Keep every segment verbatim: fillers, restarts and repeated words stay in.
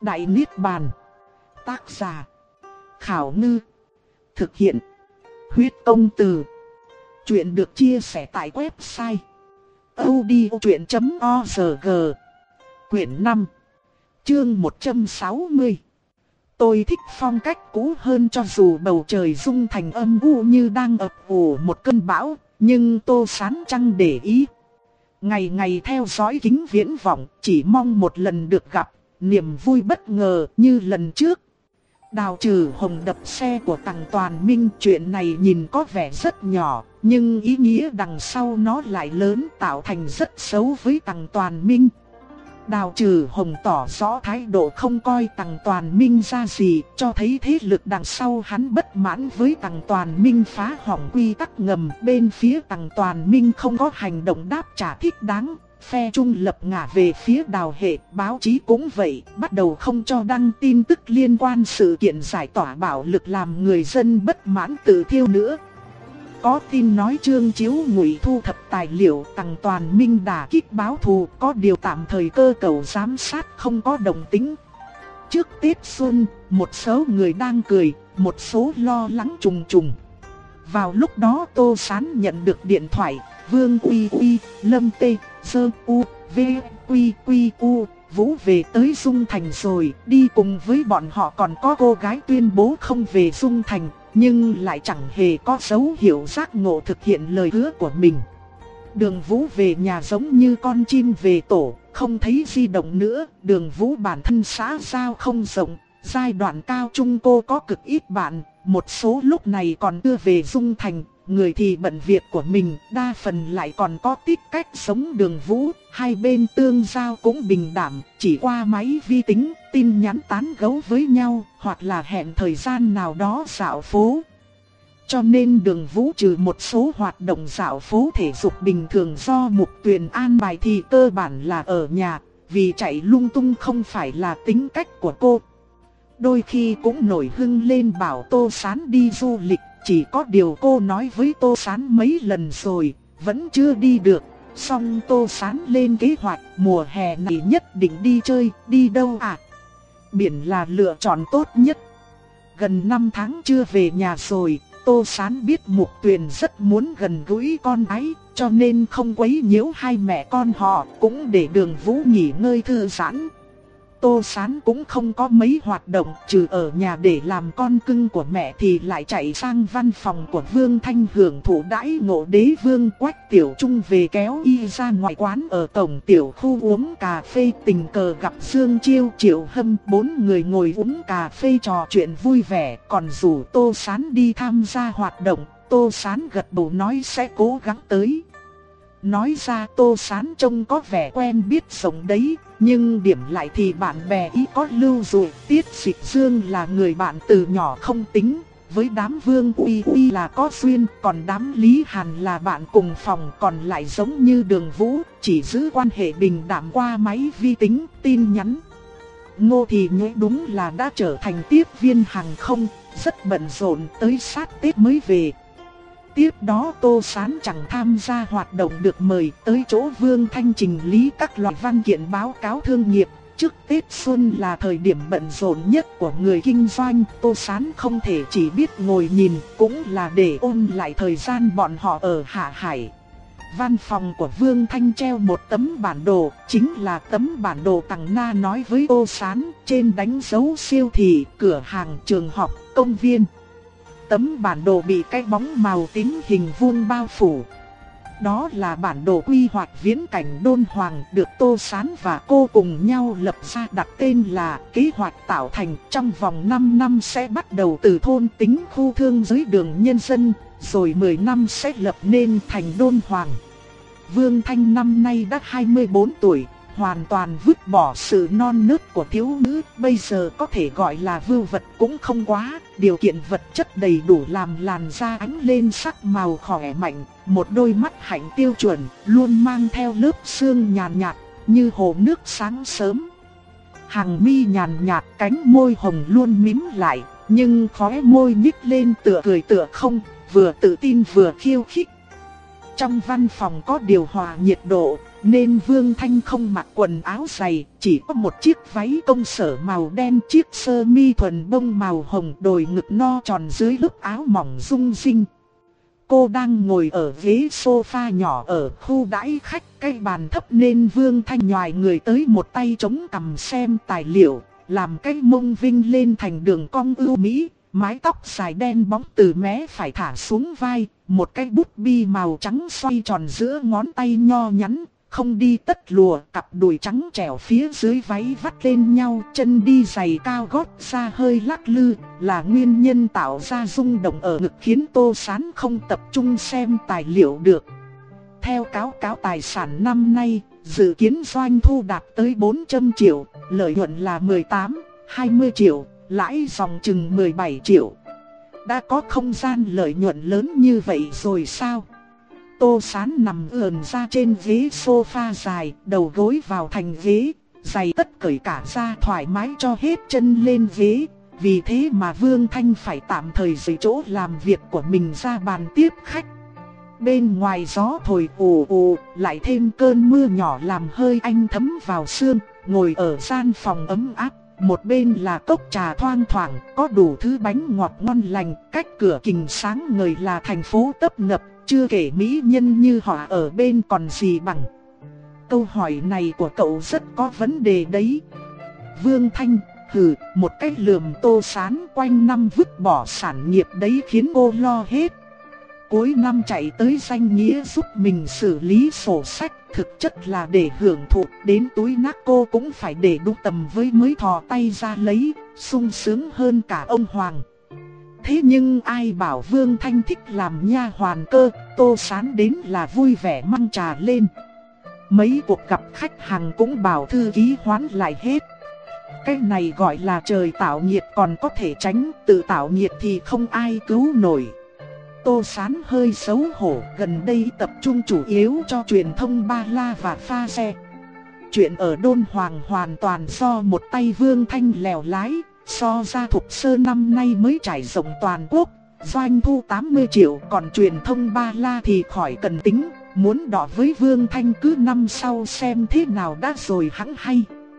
Đại Niết Bàn. Tác giả Khảo Ngư. Thực hiện Huyết Công Từ. Chuyện được chia sẻ tại website audiochuyện chấm org. Quyển năm, chương một trăm sáu mươi. Tôi thích phong cách cũ hơn, cho dù bầu trời rung thành âm u như đang ập ủ một cơn bão, nhưng Tô Sán chẳng để ý. Ngày ngày theo dõi kính viễn vọng, chỉ mong một lần được gặp, niềm vui bất ngờ như lần trước. Đào trừ hồng đập xe của Tằng Toàn Minh, chuyện này nhìn có vẻ rất nhỏ, nhưng ý nghĩa đằng sau nó lại lớn, tạo thành rất xấu với Tằng Toàn Minh. Đào trừ hồng tỏ rõ thái độ không coi Tằng Toàn Minh ra gì, cho thấy thế lực đằng sau hắn bất mãn với Tằng Toàn Minh phá hỏng quy tắc ngầm. Bên phía Tằng Toàn Minh không có hành động đáp trả thích đáng, phe trung lập ngả về phía Đào Hệ. Báo chí cũng vậy, bắt đầu không cho đăng tin tức liên quan sự kiện giải tỏa bạo lực làm người dân bất mãn tự thiêu nữa. Có tin nói Trương Chiếu Ngụy thu thập tài liệu, Tằng Toàn Minh đả kích báo thù, có điều tạm thời cơ cấu giám sát không có động tĩnh. Trước Tết Xuân, một số người đang cười, một số lo lắng trùng trùng. Vào lúc đó Tô Sán nhận được điện thoại, Vương Uy Uy, Lâm Tê, Sơ U, V, Quy Quy U, Vũ về tới Dung Thành rồi. Đi cùng với bọn họ còn có cô gái tuyên bố không về Dung Thành, nhưng lại chẳng hề có dấu hiệu giác ngộ thực hiện lời hứa của mình. Đường Vũ về nhà giống như con chim về tổ, không thấy di động nữa. Đường Vũ bản thân xã giao không rộng, giai đoạn cao trung cô có cực ít bạn, một số lúc này còn đưa về Dung Thành. Người thì bận việc của mình, đa phần lại còn có tích cách sống Đường Vũ. Hai bên tương giao cũng bình đẳng, chỉ qua máy vi tính, tin nhắn tán gẫu với nhau, hoặc là hẹn thời gian nào đó dạo phố. Cho nên Đường Vũ trừ một số hoạt động dạo phố thể dục bình thường do Mục Tuyền an bài thì cơ bản là ở nhà, vì chạy lung tung không phải là tính cách của cô. Đôi khi cũng nổi hứng lên bảo Tô Sán đi du lịch, chỉ có điều cô nói với Tô Sán mấy lần rồi, vẫn chưa đi được. Xong Tô Sán lên kế hoạch mùa hè này nhất định đi chơi. Đi đâu à? Biển là lựa chọn tốt nhất. Gần năm tháng chưa về nhà rồi, Tô Sán biết Mục Tuyền rất muốn gần gũi con gái, cho nên không quấy nhiễu hai mẹ con họ, cũng để Đường Vũ nghỉ ngơi thư giãn. Tô Sán cũng không có mấy hoạt động, trừ ở nhà để làm con cưng của mẹ thì lại chạy sang văn phòng của Vương Thanh hưởng thụ đãi ngộ đế vương. Quách Tiểu Trung về kéo y ra ngoài quán ở tổng tiểu khu uống cà phê, tình cờ gặp Dương Chiêu, Triệu Hâm, bốn người ngồi uống cà phê trò chuyện vui vẻ, còn rủ Tô Sán đi tham gia hoạt động. Tô Sán gật đầu nói sẽ cố gắng tới. Nói ra Tô Sán trông có vẻ quen biết rộng đấy, nhưng điểm lại thì bạn bè ý có lưu dụ. Tiết Dịch Dương là người bạn từ nhỏ không tính, với đám Vương Uy Uy là có duyên, còn đám Lý Hàn là bạn cùng phòng, còn lại giống như Đường Vũ, chỉ giữ quan hệ bình đạm qua máy vi tính, tin nhắn. Ngô Thì Nhũy đúng là đã trở thành tiếp viên hàng không, rất bận rộn, tới sát Tết mới về. Tiếp đó Tô Sán chẳng tham gia hoạt động được mời, tới chỗ Vương Thanh trình lý các loại văn kiện báo cáo thương nghiệp. Trước Tết Xuân là thời điểm bận rộn nhất của người kinh doanh, Tô Sán không thể chỉ biết ngồi nhìn, cũng là để ôn lại thời gian bọn họ ở Hạ Hải. Văn phòng của Vương Thanh treo một tấm bản đồ, chính là tấm bản đồ Tằng Na nói với Tô Sán, trên đánh dấu siêu thị, cửa hàng, trường học, công viên. Tấm bản đồ bị cái bóng màu tím hình vuông bao phủ. Đó là bản đồ quy hoạch viễn cảnh Đôn Hoàng, được Tô Sán và cô cùng nhau lập ra, đặt tên là kế hoạch tạo thành. Trong vòng năm năm sẽ bắt đầu từ thôn tính khu thương giới đường nhân dân, rồi mười năm sẽ lập nên thành Đôn Hoàng. Vương Thanh năm nay đã hai mươi bốn tuổi, hoàn toàn vứt bỏ sự non nớt của thiếu nữ, bây giờ có thể gọi là vưu vật cũng không quá. Điều kiện vật chất đầy đủ làm làn da ánh lên sắc màu khỏe mạnh, một đôi mắt hạnh tiêu chuẩn, luôn mang theo lớp sương nhàn nhạt, như hồ nước sáng sớm. Hàng mi nhàn nhạt, cánh môi hồng luôn mím lại, nhưng khóe môi nhích lên tựa cười tựa không, vừa tự tin vừa khiêu khích. Trong văn phòng có điều hòa nhiệt độ, nên Vương Thanh không mặc quần áo dày, chỉ có một chiếc váy công sở màu đen, chiếc sơ mi thuần bông màu hồng, đồi ngực no tròn dưới lớp áo mỏng rung rinh. Cô đang ngồi ở ghế sofa nhỏ ở khu đãi khách, cái bàn thấp nên Vương Thanh nhoài người tới, một tay chống cằm xem tài liệu, làm cái mông vinh lên thành đường cong ưu mỹ, mái tóc dài đen bóng từ mé phải thả xuống vai, một cái bút bi màu trắng xoay tròn giữa ngón tay nho nhắn, không đi tất lùa, cặp đùi trắng trẻo phía dưới váy vắt lên nhau, chân đi giày cao gót da hơi lắc lư, là nguyên nhân tạo ra rung động ở ngực khiến Tô Sán không tập trung xem tài liệu được. Theo cáo cáo tài sản năm nay, dự kiến doanh thu đạt tới bốn trăm triệu, lợi nhuận là mười tám, hai mươi triệu, lãi dòng chừng mười bảy triệu. Đã có không gian lợi nhuận lớn như vậy rồi sao? Tô Sán nằm ườn ra trên ghế sofa dài, đầu gối vào thành ghế, giày tất cởi cả ra thoải mái cho hết chân lên ghế. Vì thế mà Vương Thanh phải tạm thời rời chỗ làm việc của mình ra bàn tiếp khách. Bên ngoài gió thổi ù ù, lại thêm cơn mưa nhỏ làm hơi anh thấm vào xương. Ngồi ở gian phòng ấm áp, một bên là cốc trà thoang thoảng, có đủ thứ bánh ngọt ngon lành. Cách cửa kính sáng ngời là thành phố tấp nập, chưa kể mỹ nhân như họ ở bên còn gì bằng. Câu hỏi này của cậu rất có vấn đề đấy. Vương Thanh hừ một cách lườm Tô Sán, quanh năm vứt bỏ sản nghiệp đấy khiến cô lo hết. Cuối năm chạy tới danh nghĩa giúp mình xử lý sổ sách, thực chất là để hưởng thụ, đến túi nát cô cũng phải để đúc tầm với mới thò tay ra lấy, sung sướng hơn cả ông Hoàng. Thế nhưng ai bảo Vương Thanh thích làm nha hoàn cơ, Tô Sán đến là vui vẻ mang trà lên. Mấy cuộc gặp khách hàng cũng bảo thư ký hoán lại hết. Cái này gọi là trời tạo nghiệt còn có thể tránh, tự tạo nghiệt thì không ai cứu nổi. Tô Sán hơi xấu hổ, gần đây tập trung chủ yếu cho truyền thông ba la và pha xe. Chuyện ở Đôn Hoàng hoàn toàn do một tay Vương Thanh lèo lái. So ra Thục Sơ năm nay mới trải rộng toàn quốc, doanh thu tám mươi triệu, còn truyền thông ba la thì khỏi cần tính. Muốn đọ với Vương Thanh cứ năm sau xem thế nào đã rồi hẵng hay.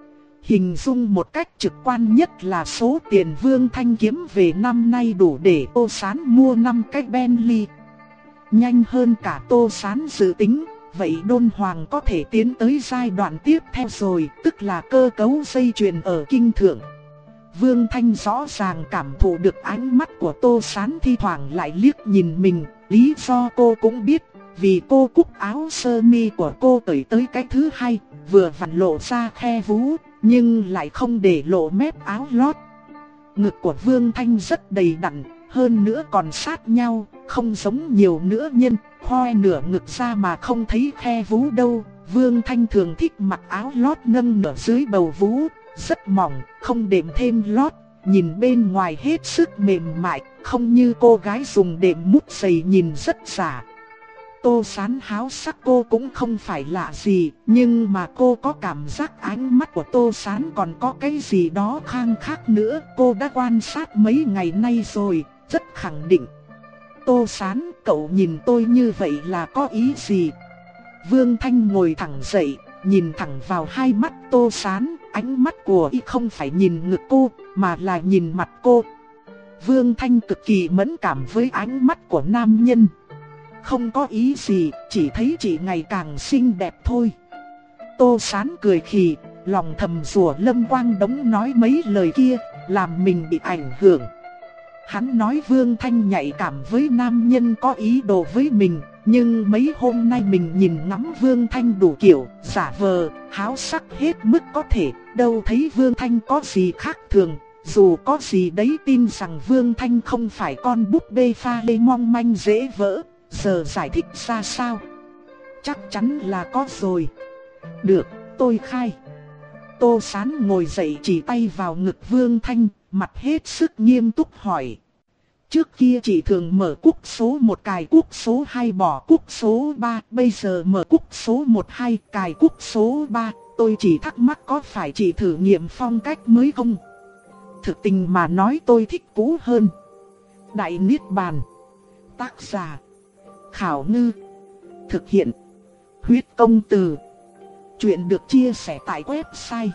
Hình dung một cách trực quan nhất là số tiền Vương Thanh kiếm về năm nay đủ để Tô Sán mua năm cái Bentley. Nhanh hơn cả Tô Sán dự tính, vậy Đôn Hoàng có thể tiến tới giai đoạn tiếp theo rồi, tức là cơ cấu dây chuyền ở kinh thượng. Vương Thanh rõ ràng cảm thụ được ánh mắt của Tô Sán thi thoảng lại liếc nhìn mình, lý do cô cũng biết, vì cô cúc áo sơ mi của cô cởi tới cái thứ hai, vừa vặn lộ ra khe vú, nhưng lại không để lộ mép áo lót. Ngực của Vương Thanh rất đầy đặn, hơn nữa còn sát nhau, không giống nhiều nữ nhân, khoe nửa ngực ra mà không thấy khe vú đâu. Vương Thanh thường thích mặc áo lót nâng nửa dưới bầu vú, rất mỏng, không đệm thêm lót, nhìn bên ngoài hết sức mềm mại, không như cô gái dùng đệm mút dày nhìn rất giả. Tô Sán háo sắc cô cũng không phải lạ gì, nhưng mà cô có cảm giác ánh mắt của Tô Sán còn có cái gì đó khang khác nữa. Cô đã quan sát mấy ngày nay rồi, rất khẳng định. Tô Sán, cậu nhìn tôi như vậy là có ý gì? Vương Thanh ngồi thẳng dậy, nhìn thẳng vào hai mắt Tô Sán, ánh mắt của y không phải nhìn ngực cô, mà là nhìn mặt cô. Vương Thanh cực kỳ mẫn cảm với ánh mắt của nam nhân. Không có ý gì, chỉ thấy chị ngày càng xinh đẹp thôi. Tô Sán cười khì, lòng thầm rủa Lâm Quang Đống nói mấy lời kia, làm mình bị ảnh hưởng. Hắn nói Vương Thanh nhạy cảm với nam nhân có ý đồ với mình, nhưng mấy hôm nay mình nhìn ngắm Vương Thanh đủ kiểu, giả vờ, háo sắc hết mức có thể, đâu thấy Vương Thanh có gì khác thường. Dù có gì đấy tin rằng Vương Thanh không phải con búp bê pha lê mong manh dễ vỡ. Giờ giải thích ra sao? Chắc chắn là có rồi. Được, tôi khai. Tô Sán ngồi dậy chỉ tay vào ngực Vương Thanh, mặt hết sức nghiêm túc hỏi. Trước kia chị thường mở cúc số một cài cúc số hai bỏ cúc số ba, bây giờ mở cúc số một hai cài cúc số ba. Tôi chỉ thắc mắc có phải chị thử nghiệm phong cách mới không? Thực tình mà nói tôi thích cũ hơn. Đại Niết Bàn. Tác giả Khảo Ngư. Thực hiện Huyết Công Từ. Chuyện được chia sẻ tại website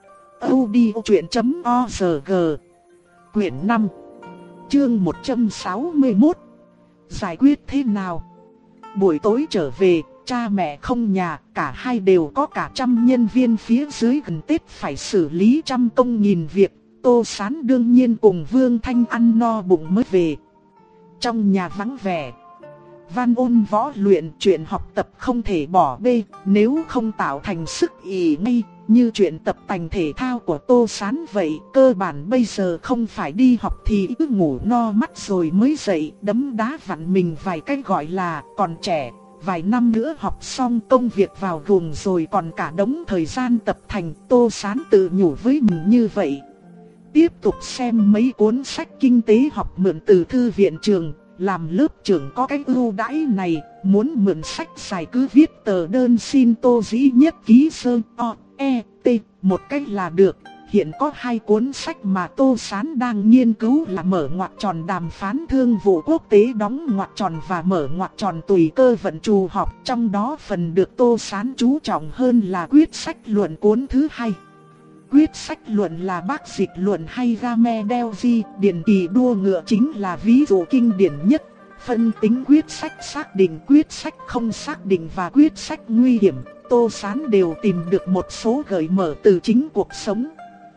audiochuyện chấm org. Quyển năm, chương một trăm sáu mươi mốt. Giải quyết thế nào? Buổi tối trở về, cha mẹ không nhà, cả hai đều có cả trăm nhân viên phía dưới, gần Tết phải xử lý trăm công nghìn việc. Tô Sán đương nhiên cùng Vương Thanh ăn no bụng mới về. Trong nhà vắng vẻ, văn ôn võ luyện, chuyện học tập không thể bỏ bê, nếu không tạo thành sức ỷ ngay. Như chuyện tập tành thể thao của Tô Sán vậy, cơ bản bây giờ không phải đi học thì cứ ngủ no mắt rồi mới dậy, đấm đá vặn mình vài cái gọi là còn trẻ. Vài năm nữa học xong công việc vào guồng rồi còn cả đống thời gian tập thành. Tô Sán tự nhủ với mình như vậy. Tiếp tục xem mấy cuốn sách kinh tế học mượn từ thư viện trường. Làm lớp trưởng có cái ưu đãi này, muốn mượn sách dài cứ viết tờ đơn xin Tô Dĩ Nhất ký sơn o, e, t, một cách là được. Hiện có hai cuốn sách mà Tô Sán đang nghiên cứu là mở ngoặc tròn đàm phán thương vụ quốc tế, đóng ngoặc tròn và mở ngoặc tròn tùy cơ vận trù học. Trong đó phần được Tô Sán chú trọng hơn là quyết sách luận cuốn thứ hai. Quyết sách luận là bác dịch luận hay Game Delphi, điển kỳ đua ngựa chính là ví dụ kinh điển nhất. Phân tính quyết sách xác định, quyết sách không xác định và quyết sách nguy hiểm, Tô Sán đều tìm được một số gợi mở từ chính cuộc sống.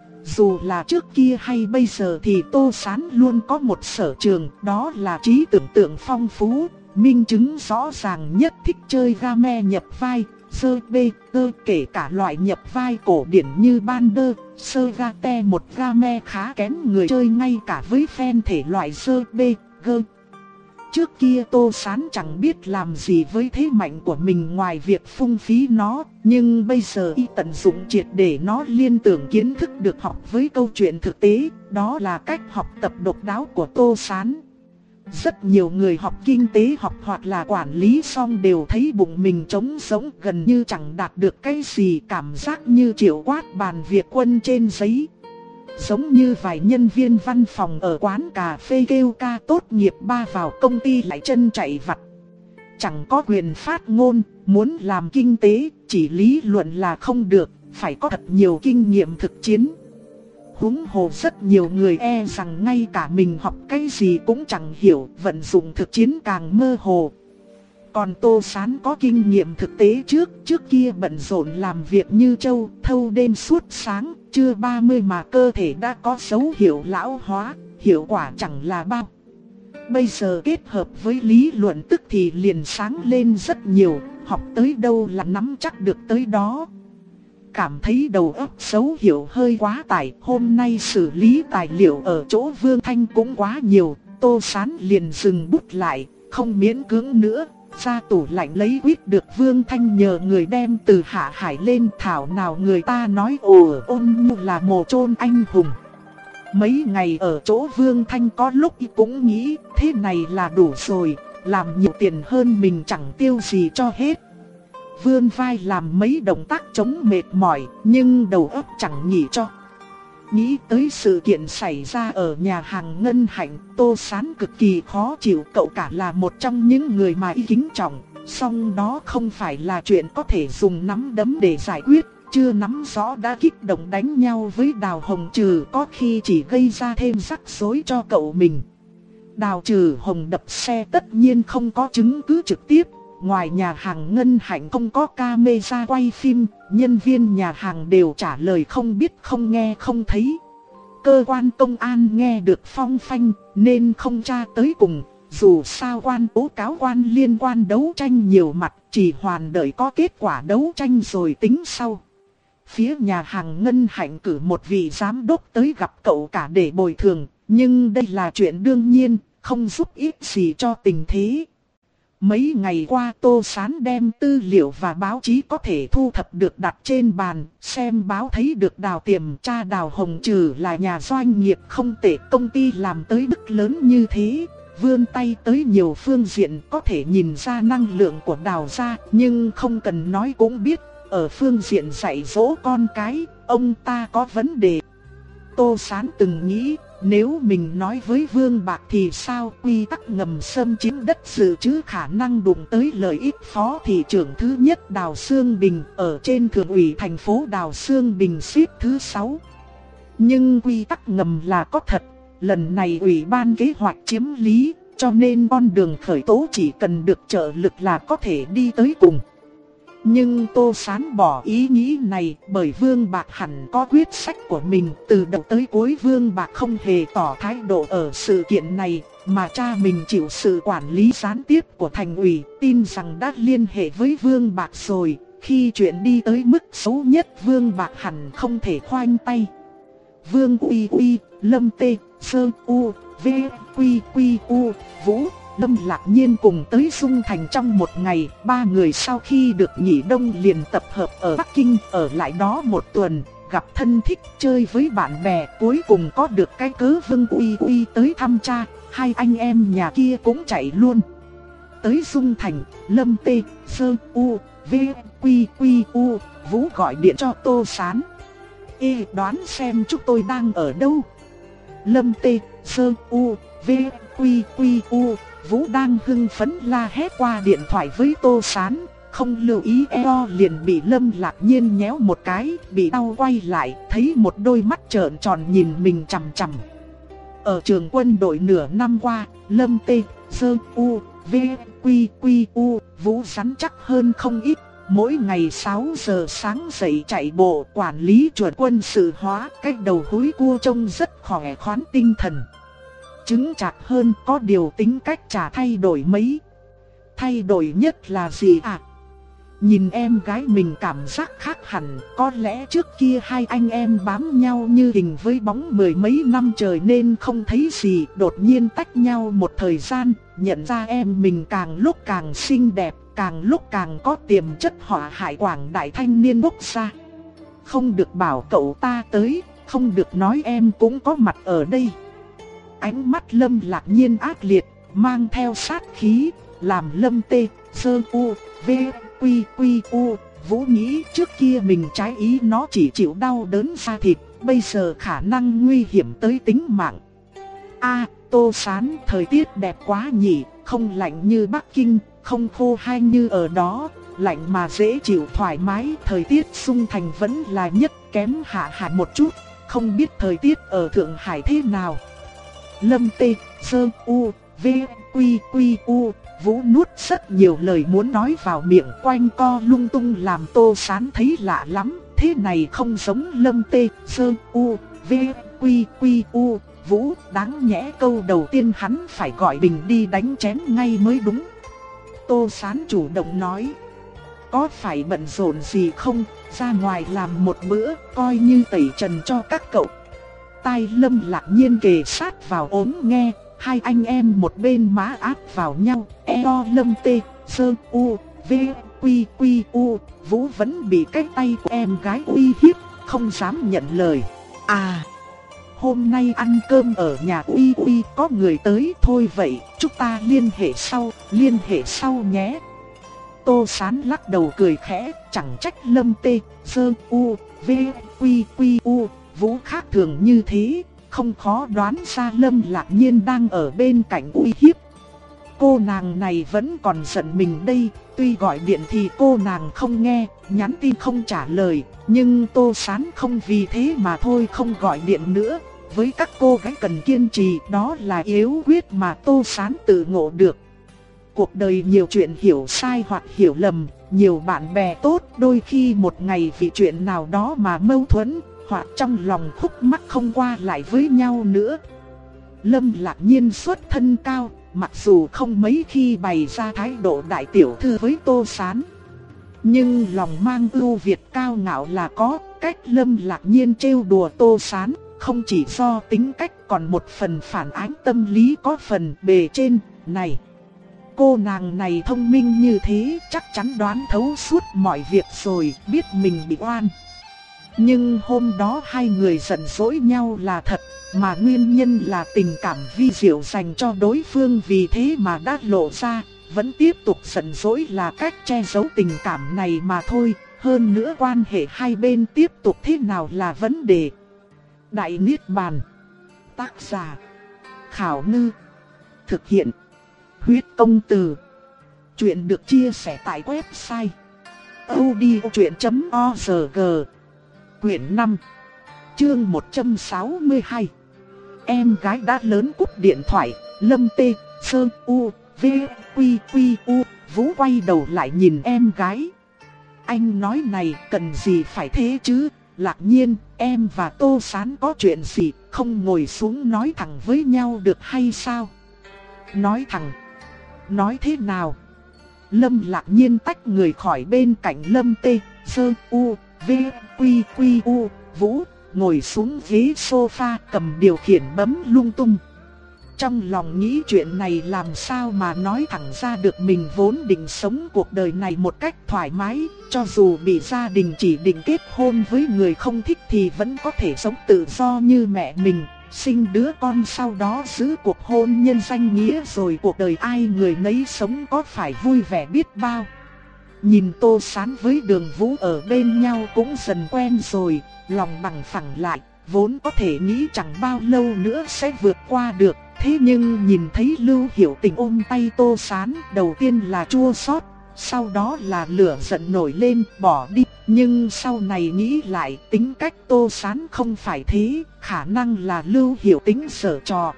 Dù là trước kia hay bây giờ thì Tô Sán luôn có một sở trường, đó là trí tưởng tượng phong phú. Minh chứng rõ ràng nhất thích chơi game nhập vai, sơ bê, tơ, kể cả loại nhập vai cổ điển như Bander, sơ ga te, một game khá kén người chơi ngay cả với fan thể loại sơ bê, gơ. Trước kia Tô Sán chẳng biết làm gì với thế mạnh của mình ngoài việc phung phí nó, nhưng bây giờ y tận dụng triệt để nó, liên tưởng kiến thức được học với câu chuyện thực tế, đó là cách học tập độc đáo của Tô Sán. Rất nhiều người học kinh tế học hoặc là quản lý xong đều thấy bụng mình trống rỗng, gần như chẳng đạt được cái gì, cảm giác như triệu quát bàn việc quân trên giấy. Giống như vài nhân viên văn phòng ở quán cà phê kêu ca tốt nghiệp ba vào công ty lại chân chạy vặt. Chẳng có quyền phát ngôn, muốn làm kinh tế, chỉ lý luận là không được, phải có thật nhiều kinh nghiệm thực chiến. Huống hồ rất nhiều người e rằng ngay cả mình học cái gì cũng chẳng hiểu, vận dụng thực chiến càng mơ hồ. Còn Tô Sán có kinh nghiệm thực tế trước, trước kia bận rộn làm việc như trâu, thâu đêm suốt sáng, chưa ba mươi mà cơ thể đã có dấu hiệu lão hóa, hiệu quả chẳng là bao. Bây giờ kết hợp với lý luận tức thì liền sáng lên rất nhiều, học tới đâu là nắm chắc được tới đó. Cảm thấy đầu óc dấu hiệu hơi quá tải, hôm nay xử lý tài liệu ở chỗ Vương Thanh cũng quá nhiều, Tô Sán liền dừng bút lại, không miễn cưỡng nữa. Ra tủ lạnh lấy quýt được Vương Thanh nhờ người đem từ Hạ Hải lên, thảo nào người ta nói ồ Ôn Nhu là mồ chôn anh hùng. Mấy ngày ở chỗ Vương Thanh có lúc cũng nghĩ thế này là đủ rồi, làm nhiều tiền hơn mình chẳng tiêu gì cho hết. Vươn vai làm mấy động tác chống mệt mỏi, nhưng đầu óc chẳng nghỉ cho. Nghĩ tới sự kiện xảy ra ở nhà hàng Ngân Hạnh, Tô Sán cực kỳ khó chịu. Cậu cả là một trong những người mà y kính trọng, song đó không phải là chuyện có thể dùng nắm đấm để giải quyết. Chưa nắm rõ đã kích động đánh nhau với Đào Hồng Trừ, có khi chỉ gây ra thêm rắc rối cho cậu mình. Đào Trừ Hồng đập xe tất nhiên không có chứng cứ trực tiếp. Ngoài nhà hàng Ngân Hạnh không có camera quay phim, nhân viên nhà hàng đều trả lời không biết không nghe không thấy. Cơ quan công an nghe được phong phanh nên không tra tới cùng. Dù sao quan tố cáo quan liên quan đấu tranh nhiều mặt, chỉ hoàn đợi có kết quả đấu tranh rồi tính sau. Phía nhà hàng Ngân Hạnh cử một vị giám đốc tới gặp cậu cả để bồi thường, nhưng đây là chuyện đương nhiên, không giúp ích gì cho tình thế. Mấy ngày qua Tô Sán đem tư liệu và báo chí có thể thu thập được đặt trên bàn, xem báo thấy được Đào Tiềm, cha Đào Hồng Trừ là nhà doanh nghiệp không tệ, công ty làm tới mức lớn như thế, vươn tay tới nhiều phương diện, có thể nhìn ra năng lượng của Đào gia, nhưng không cần nói cũng biết, ở phương diện dạy dỗ con cái, ông ta có vấn đề. Tô Sán từng nghĩ, Nếu mình nói với Vương Bạc thì sao? Quy tắc ngầm xâm chiếm đất dự trữ khả năng đụng tới lợi ích phó thị trưởng thứ nhất Đào Xương Bình ở trên thường ủy thành phố Đào Xương Bình xếp thứ sáu. Nhưng quy tắc ngầm là có thật, lần này ủy ban kế hoạch chiếm lý, cho nên con đường khởi tố chỉ cần được trợ lực là có thể đi tới cùng. Nhưng Tô Sán bỏ ý nghĩ này bởi Vương Bạc hẳn có quyết sách của mình. Từ đầu tới cuối Vương Bạc không hề tỏ thái độ ở sự kiện này, mà cha mình chịu sự quản lý gián tiếp của thành ủy, tin rằng đã liên hệ với Vương Bạc rồi. Khi chuyện đi tới mức xấu nhất Vương Bạc hẳn không thể khoanh tay. Vương Uy Uy, Lâm Tê, Sơ U, V, Quy Quy U, Vũ, Lâm Lạc Nhiên cùng tới Dung Thành trong một ngày. Ba người sau khi được nghỉ đông liền tập hợp ở Bắc Kinh, ở lại đó một tuần, gặp thân thích, chơi với bạn bè. Cuối cùng có được cái cớ Vương Uy Uy tới thăm cha, hai anh em nhà kia cũng chạy luôn. Tới Dung Thành, Lâm Tê, Sơ U, V, Quy Quy U, Vũ gọi điện cho Tô Sán. Ê, đoán xem chúng tôi đang ở đâu? Lâm Tê, Sơ U, V, Quy Quy U, Vũ đang hưng phấn la hét qua điện thoại với Tô Sán, không lưu ý eo liền bị Lâm Lạc Nhiên nhéo một cái, bị đau quay lại, thấy một đôi mắt trợn tròn nhìn mình chằm chằm. Ở trường quân đội nửa năm qua, Lâm Tê, Sơ U, V, Quy Quy U, Vũ rắn chắc hơn không ít. Mỗi ngày sáu giờ sáng dậy chạy bộ, quản lý chuẩn quân sự hóa, cái đầu húi cua trông rất khỏe khoắn tinh thần. Chứng chạc hơn, có điều tính cách chả thay đổi mấy. Thay đổi nhất là gì à? Nhìn em gái mình cảm giác khác hẳn. Có lẽ trước kia hai anh em bám nhau như hình với bóng mười mấy năm trời nên không thấy gì. Đột nhiên tách nhau một thời gian, nhận ra em mình càng lúc càng xinh đẹp, càng lúc càng có tiềm chất họa hại quảng đại thanh niên bốc ra. Không được bảo cậu ta tới, không được nói em cũng có mặt ở đây. Ánh mắt Lâm Lạc Nhiên ác liệt, mang theo sát khí, làm Lâm Tê, Sơ U, V, Quy Quy U, Vũ nghĩ trước kia mình trái ý nó chỉ chịu đau đớn da thịt, bây giờ khả năng nguy hiểm tới tính mạng. A, Tô Sán, thời tiết đẹp quá nhỉ, không lạnh như Bắc Kinh, không khô hay như ở đó, lạnh mà dễ chịu thoải mái. Thời tiết Dung Thành vẫn là nhất, kém Hạ Hải một chút, không biết thời tiết ở Thượng Hải thế nào. Lâm Tê, Sơ U, V, Quy Quy U, Vũ nuốt rất nhiều lời muốn nói vào miệng, quanh co lung tung làm Tô Sán thấy lạ lắm. Thế này không giống Lâm Tê, Sơ U, V, Quy Quy U, Vũ. Đáng nhẽ câu đầu tiên hắn phải gọi Bình đi đánh chén ngay mới đúng. Tô Sán chủ động nói: có phải bận rộn gì không, ra ngoài làm một bữa, coi như tẩy trần cho các cậu. Tai Lâm Lạc Nhiên kề sát vào ống nghe, hai anh em một bên má áp vào nhau. Eo Lâm Tê, Sơ U, V, Quy Quy U, Vũ vẫn bị cái tay của em gái uy hiếp, không dám nhận lời. À, hôm nay ăn cơm ở nhà Uy Uy có người tới, thôi vậy, chúng ta liên hệ sau, liên hệ sau nhé. Tô Sán lắc đầu cười khẽ, chẳng trách Lâm Tê, Sơ U, V, Quy Quy U, Vũ khác thường như thế, không khó đoán ra Lâm Lạc Nhiên đang ở bên cạnh uy hiếp. Cô nàng này vẫn còn giận mình đây, tuy gọi điện thì cô nàng không nghe, nhắn tin không trả lời, nhưng Tô Sán không vì thế mà thôi không gọi điện nữa. Với các cô gái cần kiên trì, đó là yếu quyết mà Tô Sán tự ngộ được. Cuộc đời nhiều chuyện hiểu sai hoặc hiểu lầm, nhiều bạn bè tốt đôi khi một ngày vì chuyện nào đó mà mâu thuẫn, hoặc trong lòng khúc mắc không qua lại với nhau nữa. Lâm Lạc Nhiên xuất thân cao, mặc dù không mấy khi bày ra thái độ đại tiểu thư với Tô Sán, nhưng lòng mang ưu việt cao ngạo là có. Cách Lâm Lạc Nhiên trêu đùa Tô Sán không chỉ do tính cách, còn một phần phản ánh tâm lý có phần bề trên. Này, cô nàng này thông minh như thế, chắc chắn đoán thấu suốt mọi việc rồi, biết mình bị oan. Nhưng hôm đó hai người giận dỗi nhau là thật, mà nguyên nhân là tình cảm vi diệu dành cho đối phương vì thế mà đã lộ ra. Vẫn tiếp tục giận dỗi là cách che giấu tình cảm này mà thôi. Hơn nữa quan hệ hai bên tiếp tục thế nào là vấn đề. Đại Niết Bàn. Tác giả Khảo Ngư. Thực hiện Huyết Công Từ. Chuyện được chia sẻ tại website audiochuyện chấm org. Quyển năm, chương một trăm sáu mươi hai. Em gái đã lớn cúp điện thoại. Lâm Tê, Sơn U, V, Quy, Quy, U. Vũ quay đầu lại nhìn em gái. Anh nói này cần gì phải thế chứ? Lạc Nhiên, em và Tô Sán có chuyện gì, không ngồi xuống nói thẳng với nhau được hay sao? Nói thẳng? Nói thế nào? Lâm Lạc Nhiên tách người khỏi bên cạnh Lâm Tê, Sơn U, V, Quy, Quy, U. Vũ ngồi xuống ghế sofa cầm điều khiển bấm lung tung. Trong lòng nghĩ chuyện này làm sao mà nói thẳng ra được, mình vốn định sống cuộc đời này một cách thoải mái, cho dù bị gia đình chỉ định kết hôn với người không thích thì vẫn có thể sống tự do như mẹ mình, sinh đứa con sau đó giữ cuộc hôn nhân danh nghĩa rồi cuộc đời ai người nấy sống có phải vui vẻ biết bao. Nhìn Tô Sán với Đường Vũ ở bên nhau cũng dần quen rồi, lòng bằng phẳng lại, vốn có thể nghĩ chẳng bao lâu nữa sẽ vượt qua được. Thế nhưng nhìn thấy Lưu Hiểu Tình ôm tay Tô Sán, đầu tiên là chua xót, sau đó là lửa giận nổi lên bỏ đi. Nhưng sau này nghĩ lại, tính cách Tô Sán không phải thế, khả năng là Lưu Hiểu Tình giở trò.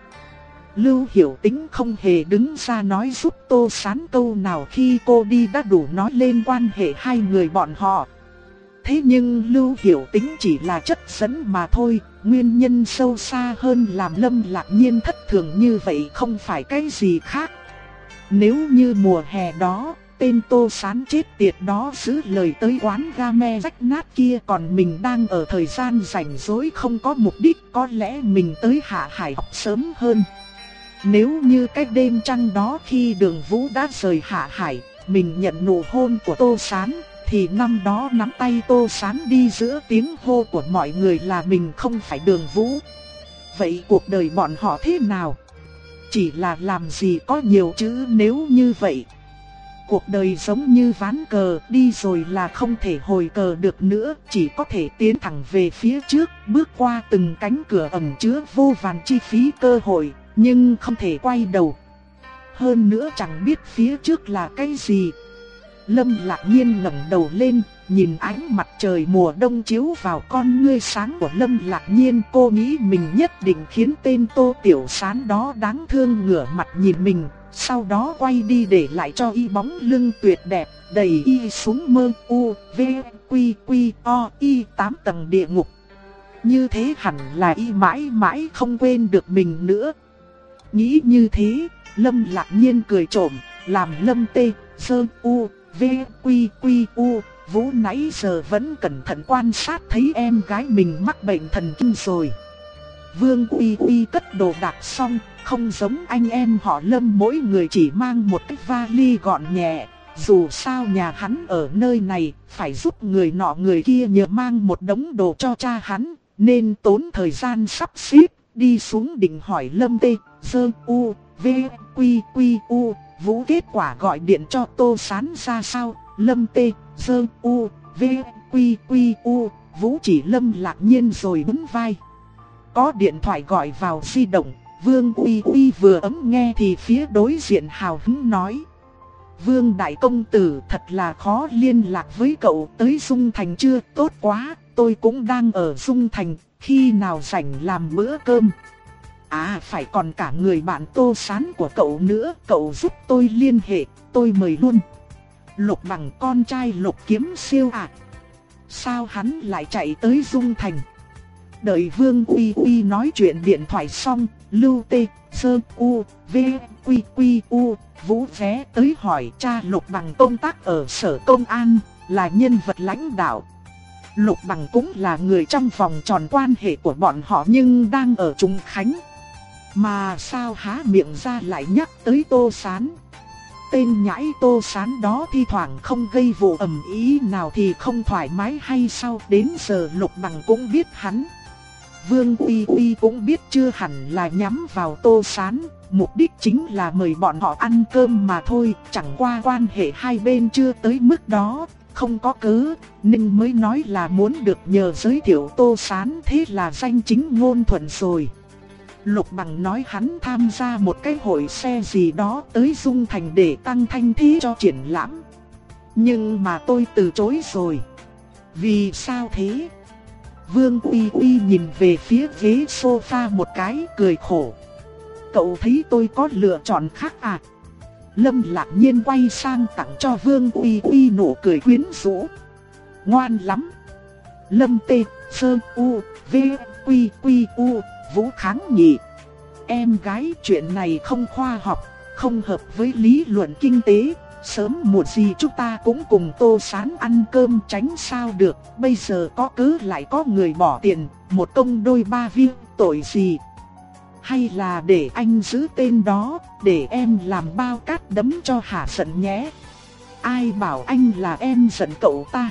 Lưu Hiểu Tình không hề đứng ra nói giúp Tô Sán câu nào khi cô đi đã đủ nói lên quan hệ hai người bọn họ. Thế nhưng Lưu Hiểu Tình chỉ là chất dẫn mà thôi, nguyên nhân sâu xa hơn làm Lâm Lạc Nhiên thất thường như vậy không phải cái gì khác. Nếu như mùa hè đó, tên Tô Sán chết tiệt đó giữ lời tới quán game rách nát kia, còn mình đang ở thời gian rảnh rỗi không có mục đích, có lẽ mình tới Hạ Hải học sớm hơn. Nếu như cái đêm trăng đó khi Đường Vũ đã rời Hạ Hải, mình nhận nụ hôn của Tô Sán, thì năm đó nắm tay Tô Sán đi giữa tiếng hô của mọi người là mình không phải Đường Vũ. Vậy cuộc đời bọn họ thế nào? Chỉ là làm gì có nhiều chữ nếu như vậy. Cuộc đời giống như ván cờ, đi rồi là không thể hồi cờ được nữa, chỉ có thể tiến thẳng về phía trước, bước qua từng cánh cửa ẩn chứa vô vàn chi phí cơ hội, nhưng không thể quay đầu. Hơn nữa chẳng biết phía trước là cái gì. Lâm Lạc Nhiên ngẩng đầu lên, nhìn ánh mặt trời mùa đông chiếu vào con ngươi sáng của Lâm Lạc Nhiên, cô nghĩ mình nhất định khiến tên Tô Tiểu Sán đó đáng thương ngửa mặt nhìn mình, sau đó quay đi để lại cho y bóng lưng tuyệt đẹp, đẩy y xuống mơ u, v, quy, quy, o, y tám tầng địa ngục. Như thế hẳn là y mãi mãi không quên được mình nữa. Nghĩ như thế, Lâm Lạc Nhiên cười trộm, làm Lâm Tê, Sơ, U, V, Quy, Quy, U. Vũ nãy giờ vẫn cẩn thận quan sát thấy em gái mình mắc bệnh thần kinh rồi. Vương Uy Uy cất đồ đạc xong, không giống anh em họ Lâm mỗi người chỉ mang một cái vali gọn nhẹ. Dù sao nhà hắn ở nơi này, phải giúp người nọ người kia nhờ mang một đống đồ cho cha hắn, nên tốn thời gian sắp xếp. Đi xuống định hỏi Lâm Tê, Sơ, U, V, Quy, Quy, U. Vũ kết quả gọi điện cho Tô Sán ra sao? Lâm Tê, Sơ, U, V, Quy, Quy, U. Vũ chỉ Lâm Lạc Nhiên rồi nhún vai. Có điện thoại gọi vào di động, Vương Uy Uy vừa ấm nghe thì phía đối diện hào hứng nói: Vương đại công tử, thật là khó liên lạc với cậu, tới Dung Thành chưa? Tốt quá, tôi cũng đang ở Dung Thành, khi nào rảnh làm bữa cơm. À phải, còn cả người bạn Tô Sán của cậu nữa, cậu giúp tôi liên hệ, tôi mời luôn. Lục Bằng con trai Lục Kiếm Siêu à? Sao hắn lại chạy tới Dung Thành? Đợi Vương Uy Uy nói chuyện điện thoại xong, Lưu Tê, Sơ, U, V, Quy, Quy, U. Vũ ghé tới hỏi cha Lục Bằng công tác ở sở công an, là nhân vật lãnh đạo. Lục Bằng cũng là người trong vòng tròn quan hệ của bọn họ nhưng đang ở Trung Khánh. Mà sao há miệng ra lại nhắc tới Tô Sán? Tên nhãi Tô Sán đó thi thoảng không gây vụ ầm ĩ nào thì không thoải mái hay sao? Đến giờ Lục Bằng cũng biết hắn. Vương Uy Uy cũng biết chưa hẳn là nhắm vào Tô Sán, mục đích chính là mời bọn họ ăn cơm mà thôi, chẳng qua quan hệ hai bên chưa tới mức đó, không có cớ, nên mới nói là muốn được nhờ giới thiệu Tô Sán, thế là danh chính ngôn thuận rồi. Lục Bằng nói hắn tham gia một cái hội xe gì đó tới Dung Thành để tăng thanh thế cho triển lãm. Nhưng mà tôi từ chối rồi. Vì sao thế? Vương Uy Uy nhìn về phía ghế sofa một cái, cười khổ. Cậu thấy tôi có lựa chọn khác à? Lâm Lạc Nhiên quay sang tặng cho Vương Uy Uy nụ cười quyến rũ. Ngoan lắm. Lâm Tê, Sơ U, V, Quy Quy U, Vũ kháng nghị. Em gái, chuyện này không khoa học, không hợp với lý luận kinh tế. Sớm muộn gì chúng ta cũng cùng Tô Sán ăn cơm, tránh sao được. Bây giờ có cớ lại có người bỏ tiền, một công đôi ba viên, tội gì? Hay là để anh giữ tên đó, để em làm bao cát đấm cho hả giận nhé. Ai bảo anh là em giận cậu ta?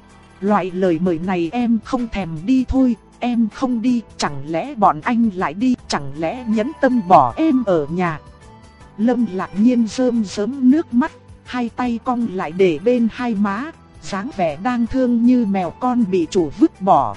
Loại lời mời này em không thèm đi thôi. Em không đi, chẳng lẽ bọn anh lại đi, chẳng lẽ nhẫn tâm bỏ em ở nhà? Lâm Lạc Nhiên rơm rớm nước mắt, hai tay cong lại để bên hai má, dáng vẻ đang thương như mèo con bị chủ vứt bỏ.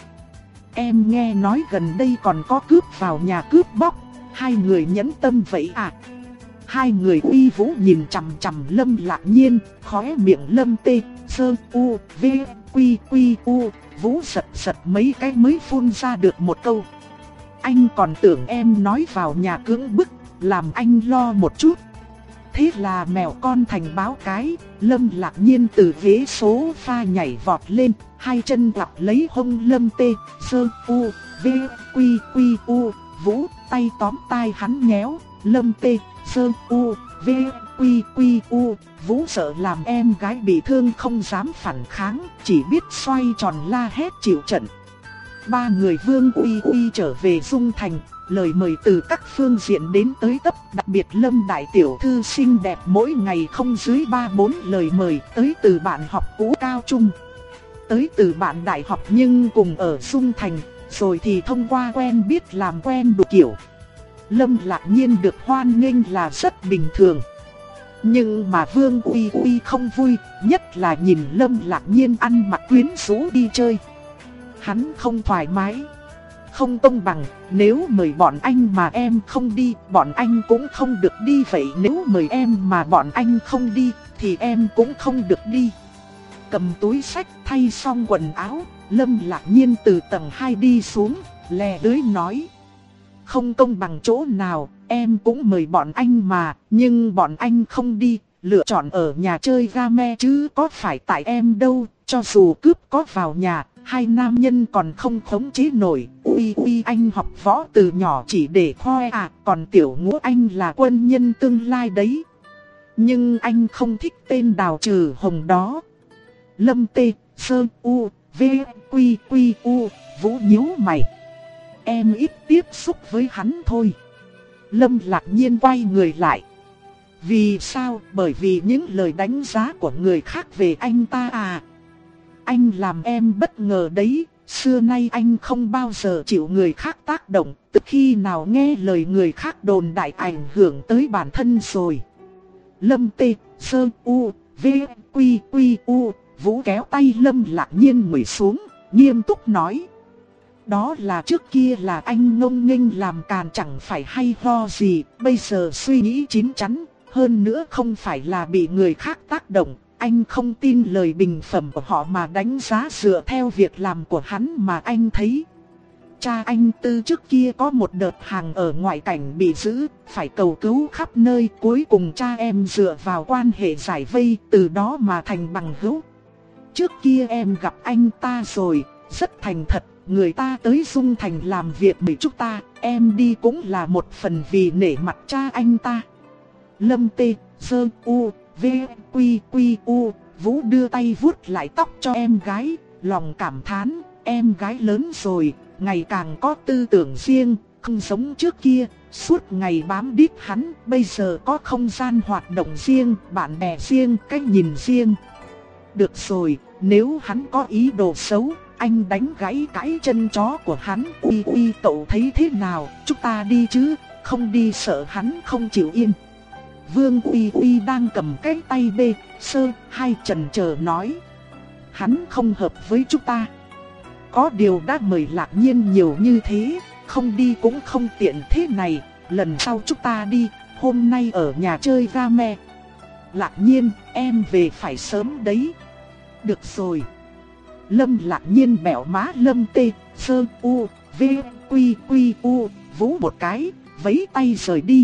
Em nghe nói gần đây còn có cướp vào nhà cướp bóc, hai người nhẫn tâm vậy à? Hai người uy vũ nhìn chằm chằm Lâm Lạc Nhiên, khóe miệng Lâm Tê, Sơ U, V, Quy Quy U, Vũ giật giật mấy cái mới phun ra được một câu. Anh còn tưởng em nói vào nhà cưỡng bức, làm anh lo một chút. Thế là mèo con thành báo cái. Lâm Lạc Nhiên từ ghế số pha nhảy vọt lên, hai chân quặp lấy hông Lâm Tê, Sơ U, V, Quy Quy U, Vũ, tay tóm tai hắn nhéo. Lâm Tê, Sơ U, V, Quy Quy U, Vũ sợ làm em gái bị thương không dám phản kháng, chỉ biết xoay tròn la hét chịu trận. Ba người Vương Uy Uy trở về Dung Thành, lời mời từ các phương diện đến tới tấp, đặc biệt Lâm đại tiểu thư xinh đẹp mỗi ngày không dưới ba bốn lời mời, tới từ bạn học cũ cao trung, tới từ bạn đại học nhưng cùng ở Dung Thành, rồi thì thông qua quen biết làm quen đủ kiểu. Lâm Lạc Nhiên được hoan nghênh là rất bình thường. Nhưng mà Vương Uy Uy không vui, nhất là nhìn Lâm Lạc Nhiên ăn mặc quyến rũ đi chơi. Hắn không thoải mái, không công bằng, nếu mời bọn anh mà em không đi, bọn anh cũng không được đi. Vậy nếu mời em mà bọn anh không đi, thì em cũng không được đi. Cầm túi sách thay xong quần áo, Lâm Lạc Nhiên từ tầng hai đi xuống, lè lưỡi nói. Không công bằng chỗ nào, em cũng mời bọn anh mà, nhưng bọn anh không đi, lựa chọn ở nhà chơi game chứ có phải tại em đâu. Cho dù cướp có vào nhà, hai nam nhân còn không khống chế nổi. Uy Uy, anh học võ từ nhỏ chỉ để khoe à, còn Tiểu Ngũ anh là quân nhân tương lai đấy. Nhưng anh không thích tên Đào Trừ Hồng đó. Lâm Tê, Sơ U, V, Quy Quy U, Vũ nhíu mày. Em ít tiếp xúc với hắn thôi. Lâm Lạc Nhiên quay người lại. Vì sao? Bởi vì những lời đánh giá của người khác về anh ta à. Anh làm em bất ngờ đấy. Xưa nay anh không bao giờ chịu người khác tác động. Từ khi nào nghe lời người khác đồn đại ảnh hưởng tới bản thân rồi. Lâm Tê, Sơ U, V, Quy Quy U, Vũ kéo tay Lâm Lạc Nhiên ngồi xuống, nghiêm túc nói. Đó là trước kia là anh ngông nghênh làm càn chẳng phải hay ho gì, bây giờ suy nghĩ chín chắn, hơn nữa không phải là bị người khác tác động, anh không tin lời bình phẩm của họ mà đánh giá dựa theo việc làm của hắn mà anh thấy. Cha anh Tư trước kia có một đợt hàng ở ngoại cảnh bị giữ, phải cầu cứu khắp nơi, cuối cùng cha em dựa vào quan hệ giải vây, từ đó mà thành bằng hữu. Trước kia em gặp anh ta rồi, rất thành thật. Người ta tới Dung Thành làm việc với chúng ta, em đi cũng là một phần vì nể mặt cha anh ta. Lâm Tê, Sơ U, V, Quy Quy U, Vũ đưa tay vuốt lại tóc cho em gái, lòng cảm thán, em gái lớn rồi, ngày càng có tư tưởng riêng, không giống trước kia, suốt ngày bám đít hắn, bây giờ có không gian hoạt động riêng, bạn bè riêng, cách nhìn riêng. Được rồi, nếu hắn có ý đồ xấu, anh đánh gãy cái chân chó của hắn. Uy Uy, cậu thấy thế nào? Chúng ta đi chứ, không đi sợ hắn không chịu yên. Vương Uy Uy đang cầm cái tay bê, sơ, hai chần chờ nói. Hắn không hợp với chúng ta. Có điều đã mời Lạc Nhiên nhiều như thế, không đi cũng không tiện thế này, lần sau chúng ta đi, hôm nay ở nhà chơi game. Lạc Nhiên, em về phải sớm đấy. Được rồi. Lâm Lạc Nhiên bẻo má Lâm Tê, Sơ U, V, Quy Quy U, vú một cái, vẫy tay rời đi.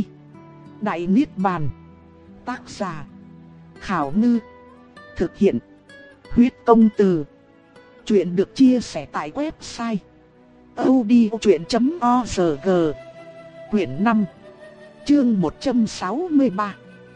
Đại Niết Bàn. Tác giả Khảo Ngư. Thực hiện Huyết Công Từ. Chuyện được chia sẻ tại website audiochuyện chấm org. Quyển năm, chương một trăm sáu mươi ba.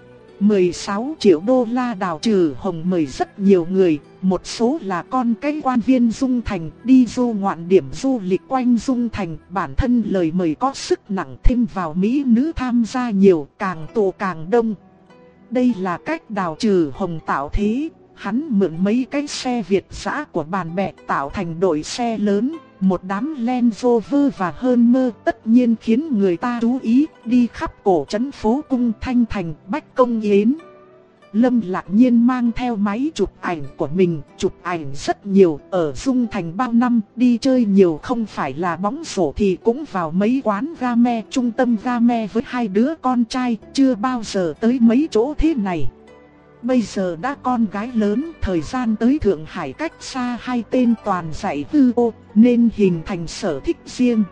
mười sáu triệu đô la. Đào Trừ Hồng mời rất nhiều người, một số là con cái quan viên Dung Thành, đi du ngoạn điểm du lịch quanh Dung Thành. Bản thân lời mời có sức nặng, thêm vào mỹ nữ tham gia nhiều, càng tụ càng đông. Đây là cách Đào Trừ Hồng tạo thế. Hắn mượn mấy cái xe Việt dã của bạn bè tạo thành đội xe lớn, một đám Land Rover và hơn mơ, tất nhiên khiến người ta chú ý, đi khắp cổ trấn phố Cung Thanh Thành, Bách Công Yến. Lâm Lạc Nhiên mang theo máy chụp ảnh của mình, chụp ảnh rất nhiều, ở Dung Thành bao năm, đi chơi nhiều, không phải là bóng rổ thì cũng vào mấy quán game, trung tâm game với hai đứa con trai, chưa bao giờ tới mấy chỗ thế này. Bây giờ đã con gái lớn, thời gian tới Thượng Hải cách xa hai tên toàn dạy tư ô, nên hình thành sở thích riêng.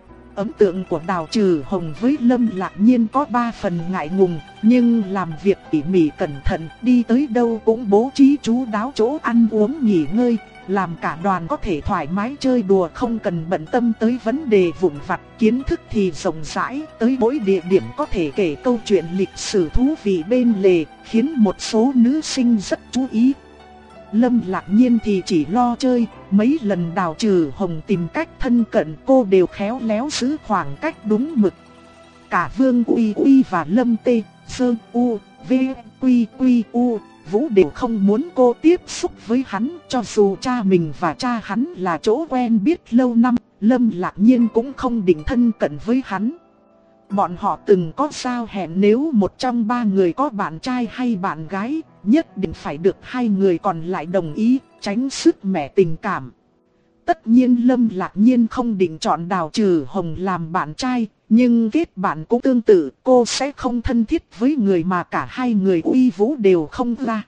Ấn tượng của Đào Trừ Hồng với Lâm Lạc Nhiên có ba phần ngại ngùng, nhưng làm việc tỉ mỉ cẩn thận, đi tới đâu cũng bố trí chú đáo chỗ ăn uống nghỉ ngơi, làm cả đoàn có thể thoải mái chơi đùa, không cần bận tâm tới vấn đề vụn vặt. Kiến thức thì rộng rãi, tới mỗi địa điểm có thể kể câu chuyện lịch sử thú vị bên lề, khiến một số nữ sinh rất chú ý. Lâm Lạc Nhiên thì chỉ lo chơi, mấy lần Đào Trừ Hồng tìm cách thân cận cô đều khéo léo giữ khoảng cách đúng mực. Cả Vương Uy Uy và Lâm Tê, Sơ U, V, Quy Quy U, Vũ đều không muốn cô tiếp xúc với hắn, cho dù cha mình và cha hắn là chỗ quen biết lâu năm, Lâm Lạc Nhiên cũng không định thân cận với hắn. Bọn họ từng có giao hẹn, nếu một trong ba người có bạn trai hay bạn gái, nhất định phải được hai người còn lại đồng ý, tránh sứt mẻ tình cảm. Tất nhiên Lâm Lạc Nhiên không định chọn Đào Trừ Hồng làm bạn trai, nhưng kết bạn cũng tương tự, cô sẽ không thân thiết với người mà cả hai người Uy Vũ đều không ra.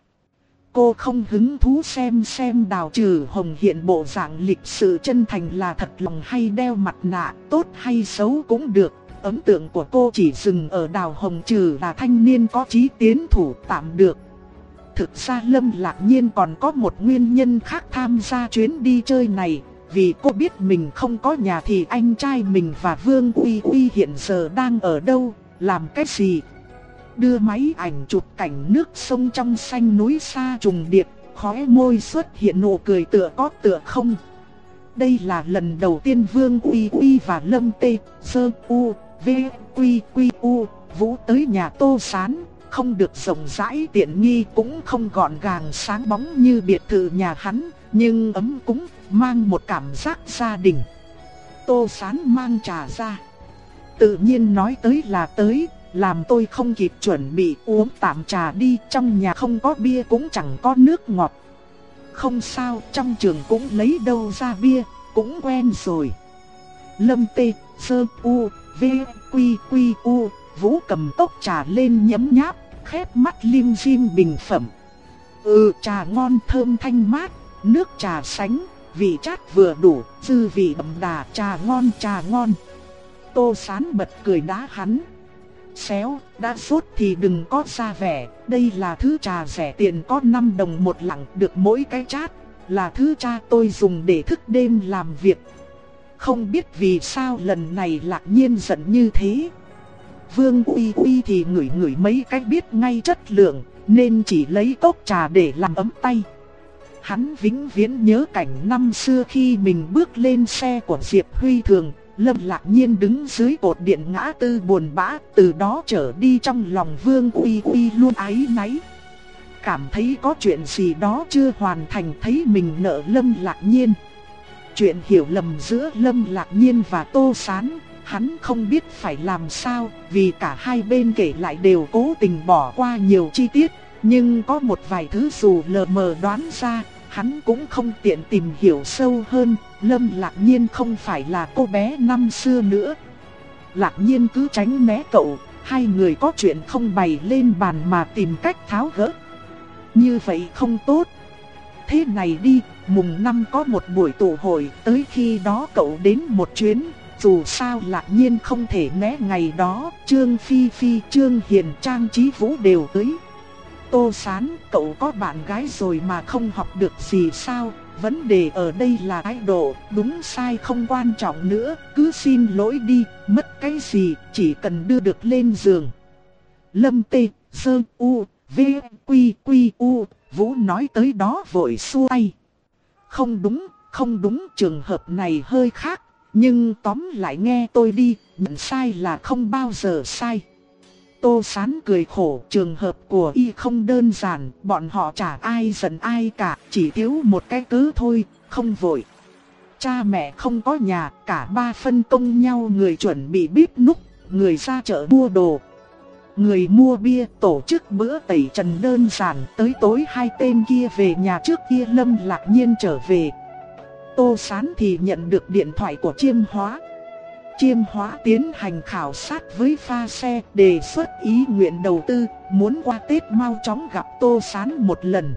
Cô không hứng thú xem xem Đào Trừ Hồng hiện bộ dạng lịch sự chân thành là thật lòng hay đeo mặt nạ, tốt hay xấu cũng được. Ấn tượng của cô chỉ dừng ở Đào Hồng Trừ là thanh niên có chí tiến thủ, tạm được. Thực ra Lâm Lạc Nhiên còn có một nguyên nhân khác tham gia chuyến đi chơi này. Vì cô biết mình không có nhà thì anh trai mình và Vương Uy Uy hiện giờ đang ở đâu, làm cái gì. Đưa máy ảnh chụp cảnh nước sông trong xanh núi xa trùng điệp, khóe môi xuất hiện nụ cười tựa có tựa không. Đây là lần đầu tiên Vương Uy Uy và Lâm Tê, Sơ U, V, Quy Quy U, Vũ tới nhà Tô Sán. Không được rộng rãi tiện nghi, cũng không gọn gàng sáng bóng như biệt thự nhà hắn, nhưng ấm cúng, mang một cảm giác gia đình. Tô Sán mang trà ra, tự nhiên nói tới là tới, làm tôi không kịp chuẩn bị, uống tạm trà đi, trong nhà không có bia cũng chẳng có nước ngọt. Không sao, trong trường cũng lấy đâu ra bia, cũng quen rồi. Lâm Tê, Sơ U, V, Quy Quy U, Vũ cầm cốc trà lên nhấm nháp, khép mắt lim dim bình phẩm. Ừ, trà ngon thơm thanh mát, nước trà sánh, vị chát vừa đủ, dư vị đậm đà, trà ngon trà ngon. Tô Sán bật cười đá hắn. Xéo, đã sốt thì đừng có ra vẻ, đây là thứ trà rẻ tiền có năm đồng một lạng, được mỗi cái chát, là thứ cha tôi dùng để thức đêm làm việc. Không biết vì sao lần này Lạc Nhiên giận như thế. Vương Uy Uy thì ngửi ngửi mấy cái biết ngay chất lượng, nên chỉ lấy cốc trà để làm ấm tay. Hắn vĩnh viễn nhớ cảnh năm xưa khi mình bước lên xe của Diệp Huy Thường, Lâm Lạc Nhiên đứng dưới cột điện ngã tư buồn bã, từ đó trở đi trong lòng Vương Uy Uy luôn áy náy. Cảm thấy có chuyện gì đó chưa hoàn thành, thấy mình nợ Lâm Lạc Nhiên. Chuyện hiểu lầm giữa Lâm Lạc Nhiên và Tô Sán, hắn không biết phải làm sao, vì cả hai bên kể lại đều cố tình bỏ qua nhiều chi tiết. Nhưng có một vài thứ dù lờ mờ đoán ra, hắn cũng không tiện tìm hiểu sâu hơn, Lâm Lạc Nhiên không phải là cô bé năm xưa nữa. Lạc Nhiên cứ tránh né cậu, hai người có chuyện không bày lên bàn mà tìm cách tháo gỡ. Như vậy không tốt. Thế này đi, mùng năm có một buổi tụ hội, tới khi đó cậu đến một chuyến. Dù sao Lạc Nhiên không thể né ngày đó, Trương Phi Phi, Trương Hiền, Trang Chí Vũ đều tới. Tô Sán, cậu có bạn gái rồi mà không học được gì sao? Vấn đề ở đây là thái độ, đúng sai không quan trọng nữa, cứ xin lỗi đi, mất cái gì, chỉ cần đưa được lên giường. Lâm Tê, Sơ, U, V, Quy, Quy, U, Vũ nói tới đó vội xua tay. Không đúng, không đúng, trường hợp này hơi khác, nhưng tóm lại nghe tôi đi, nhận sai là không bao giờ sai. Tô Sán cười khổ, trường hợp của y không đơn giản, bọn họ chả ai giận ai cả, chỉ thiếu một cái cớ thôi, không vội. Cha mẹ không có nhà, cả ba phân công nhau, người chuẩn bị bếp núc, người ra chợ mua đồ, người mua bia, tổ chức bữa tẩy trần đơn giản, tới tối hai tên kia về nhà trước kia Lâm Lạc Nhiên trở về. Tô Sán thì nhận được điện thoại của Chiêm Hóa. Chiêm Hóa tiến hành khảo sát với pha xe, đề xuất ý nguyện đầu tư, muốn qua Tết mau chóng gặp Tô Sán một lần.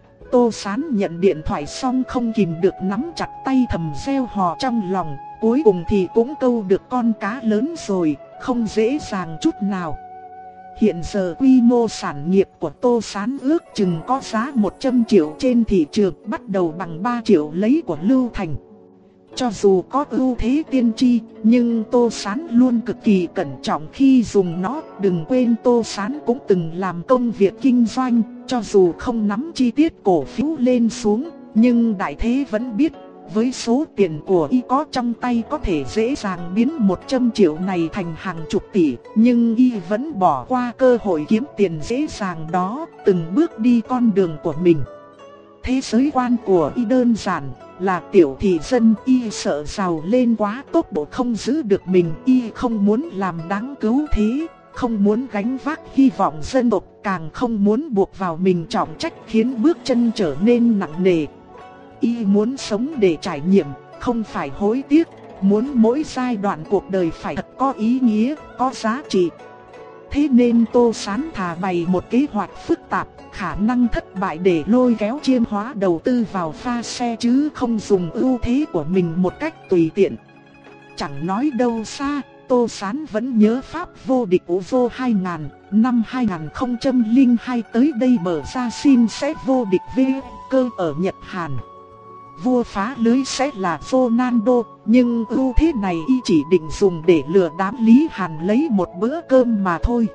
Tô Sán nhận điện thoại xong không kìm được nắm chặt tay thầm reo hò trong lòng, cuối cùng thì cũng câu được con cá lớn rồi, không dễ dàng chút nào. Hiện giờ quy mô sản nghiệp của Tô Sán ước chừng có giá một trăm triệu trên thị trường, bắt đầu bằng ba triệu lấy của Lưu Thành. Cho dù có ưu thế tiên tri, nhưng Tô Sán luôn cực kỳ cẩn trọng khi dùng nó. Đừng quên Tô Sán cũng từng làm công việc kinh doanh, cho dù không nắm chi tiết cổ phiếu lên xuống, nhưng đại thế vẫn biết. Với số tiền của y có trong tay có thể dễ dàng biến một trăm triệu này thành hàng chục tỷ, nhưng y vẫn bỏ qua cơ hội kiếm tiền dễ dàng đó, từng bước đi con đường của mình. Thế giới quan của y đơn giản, là tiểu thị dân, y sợ giàu lên quá tốc độ không giữ được mình, y không muốn làm đáng cứu thế, không muốn gánh vác hy vọng dân tộc, càng không muốn buộc vào mình trọng trách khiến bước chân trở nên nặng nề. Y muốn sống để trải nghiệm, không phải hối tiếc, muốn mỗi giai đoạn cuộc đời phải thật có ý nghĩa, có giá trị. Thế nên Tô Sán thà bày một kế hoạch phức tạp, khả năng thất bại để lôi kéo Chiêm Hóa đầu tư vào pha xe chứ không dùng ưu thế của mình một cách tùy tiện. Chẳng nói đâu xa, Tô Sán vẫn nhớ pháp vô địch U V O hai nghìn, năm hai nghìn không trăm lẻ hai tới đây mở ra xin sẽ vô địch V cơ ở Nhật Hàn. Vua phá lưới sẽ là Ronaldo, nhưng ưu thế này y chỉ định dùng để lừa đám Lý Hàn lấy một bữa cơm mà thôi.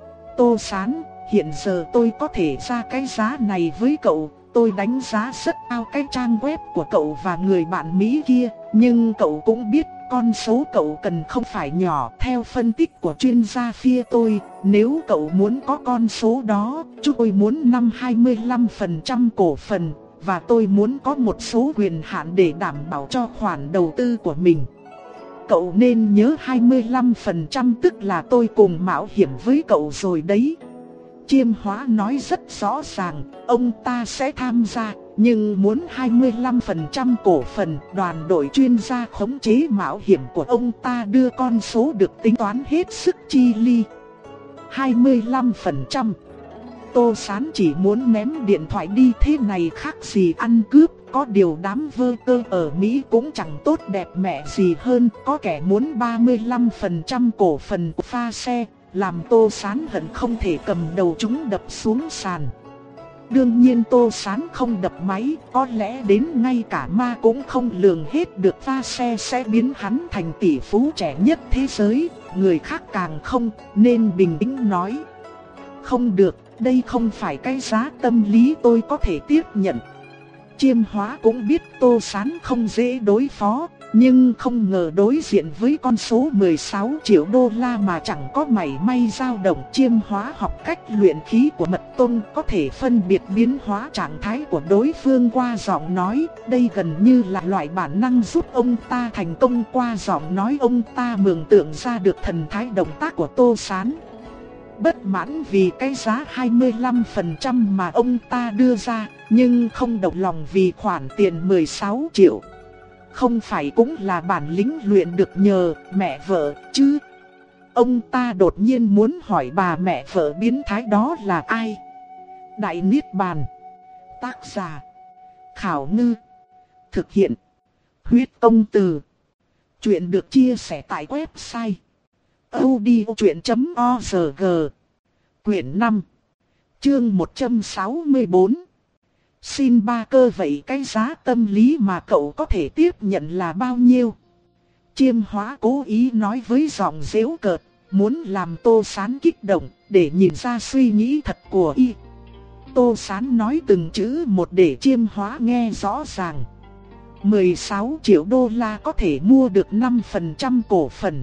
Tô Sán, hiện giờ tôi có thể ra cái giá này với cậu, tôi đánh giá rất cao cái trang web của cậu và người bạn Mỹ kia, nhưng cậu cũng biết con số cậu cần không phải nhỏ. Theo phân tích của chuyên gia phía tôi, nếu cậu muốn có con số đó, chúng tôi muốn năm hai mươi lăm phần trăm cổ phần. Và tôi muốn có một số quyền hạn để đảm bảo cho khoản đầu tư của mình. Cậu nên nhớ hai mươi lăm phần trăm tức là tôi cùng mạo hiểm với cậu rồi đấy. Chiêm Hóa nói rất rõ ràng, ông ta sẽ tham gia, nhưng muốn hai mươi lăm phần trăm cổ phần. Đoàn đội chuyên gia khống chế mạo hiểm của ông ta đưa con số được tính toán hết sức chi ly. hai mươi lăm phần trăm. Tô Sán chỉ muốn ném điện thoại đi, thế này khác gì ăn cướp. Có điều đám vơ cơ ở Mỹ cũng chẳng tốt đẹp mẹ gì hơn. Có kẻ muốn ba mươi lăm phần trăm cổ phần của pha xe, làm Tô Sán hận không thể cầm đầu chúng đập xuống sàn. Đương nhiên Tô Sán không đập máy, có lẽ đến ngay cả ma cũng không lường hết được pha xe sẽ biến hắn thành tỷ phú trẻ nhất thế giới. Người khác càng không, nên bình tĩnh nói: không được, đây không phải cái giá tâm lý tôi có thể tiếp nhận. Chiêm Hóa cũng biết Tô Sán không dễ đối phó, nhưng không ngờ đối diện với con số mười sáu triệu đô la mà chẳng có mảy may dao động. Chiêm Hóa học cách luyện khí của Mật Tông, có thể phân biệt biến hóa trạng thái của đối phương qua giọng nói. Đây gần như là loại bản năng giúp ông ta thành công. Qua giọng nói ông ta mường tượng ra được thần thái động tác của Tô Sán. bất mãn vì cái giá hai mươi lăm phần trăm mà ông ta đưa ra, nhưng không động lòng vì khoản tiền mười sáu triệu. Không phải cũng là bản lĩnh luyện được nhờ mẹ vợ chứ? Ông ta đột nhiên muốn hỏi bà mẹ vợ biến thái đó là ai? Đại Niết Bàn. Tác giả Khảo Ngư. Thực hiện Huyết Công Từ. Chuyện được chia sẻ tại website audiochuyện chấm org. Quyển năm, chương một trăm sáu mươi bốn. Xin ba cơ vậy cái giá tâm lý mà cậu có thể tiếp nhận là bao nhiêu? Chiêm Hóa cố ý nói với giọng giễu cợt, muốn làm Tô Sán kích động, để nhìn ra suy nghĩ thật của y. Tô Sán nói từng chữ một để Chiêm Hóa nghe rõ ràng. mười sáu triệu đô la có thể mua được năm phần trăm cổ phần.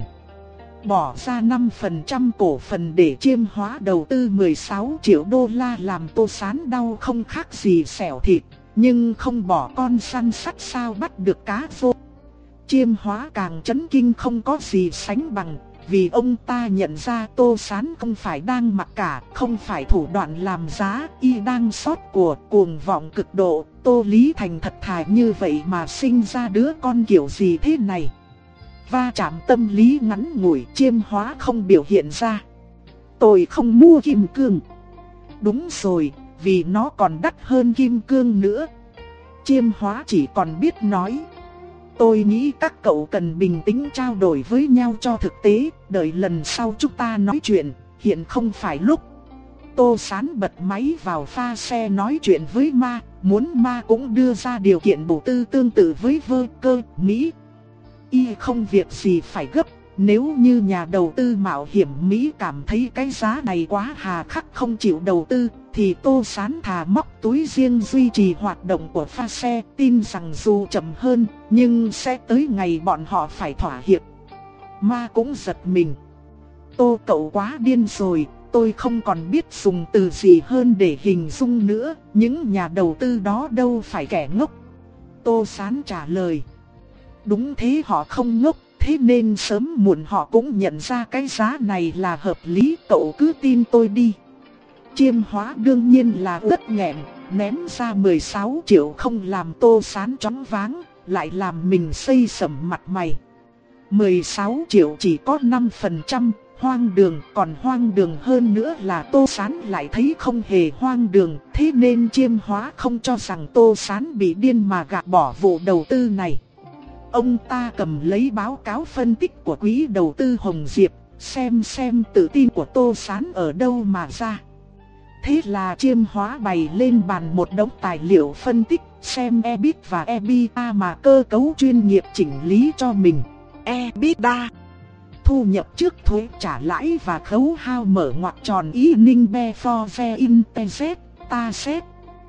Bỏ ra năm phần trăm cổ phần để Chiêm Hóa đầu tư mười sáu triệu đô la làm Tô Sán đau không khác gì xẻo thịt, nhưng không bỏ con săn sắt sao bắt được cá vô. Chiêm Hóa càng chấn kinh không có gì sánh bằng, vì ông ta nhận ra Tô Sán không phải đang mặc cả, không phải thủ đoạn làm giá, y đang sót của cuồng vọng cực độ. Tô Lý Thành thật thà như vậy mà sinh ra đứa con kiểu gì thế này? Va chạm tâm lý ngắn ngủi, Chiêm Hóa không biểu hiện ra. Tôi không mua kim cương. Đúng rồi, vì nó còn đắt hơn kim cương nữa. Chiêm Hóa chỉ còn biết nói. Tôi nghĩ các cậu cần bình tĩnh trao đổi với nhau cho thực tế, đợi lần sau chúng ta nói chuyện, hiện không phải lúc. Tô Sán bật máy vào pha xe nói chuyện với Ma, muốn Ma cũng đưa ra điều kiện đầu tư tương tự với Vơ Cơ, Mỹ. Y không việc gì phải gấp, nếu như nhà đầu tư mạo hiểm Mỹ cảm thấy cái giá này quá hà khắc không chịu đầu tư, thì Tô Sán thà móc túi riêng duy trì hoạt động của pha xe, tin rằng dù chậm hơn, nhưng sẽ tới ngày bọn họ phải thỏa hiệp. Ma cũng giật mình. Tô cậu quá điên rồi, tôi không còn biết dùng từ gì hơn để hình dung nữa, những nhà đầu tư đó đâu phải kẻ ngốc. Tô Sán trả lời. Đúng thế, họ không ngốc, thế nên sớm muộn họ cũng nhận ra cái giá này là hợp lý, cậu cứ tin tôi đi. Chiêm Hóa đương nhiên là rất nghẹn, ném ra mười sáu triệu không làm Tô Sán choáng váng, lại làm mình xây sầm mặt mày. mười sáu triệu chỉ có năm phần trăm, hoang đường, còn hoang đường hơn nữa là Tô Sán lại thấy không hề hoang đường, thế nên Chiêm Hóa không cho rằng Tô Sán bị điên mà gạt bỏ vụ đầu tư này. Ông ta cầm lấy báo cáo phân tích của quỹ đầu tư Hồng Diệp, xem xem tự tin của Tô Sán ở đâu mà ra. Thế là Chiêm Hóa bày lên bàn một đống tài liệu phân tích, xem e bê i tê và e bê i tê a mà cơ cấu chuyên nghiệp chỉnh lý cho mình. e bê i tê a, thu nhập trước thuế, trả lãi và khấu hao mở ngoặc tròn ý ninh before the interest, ta xét.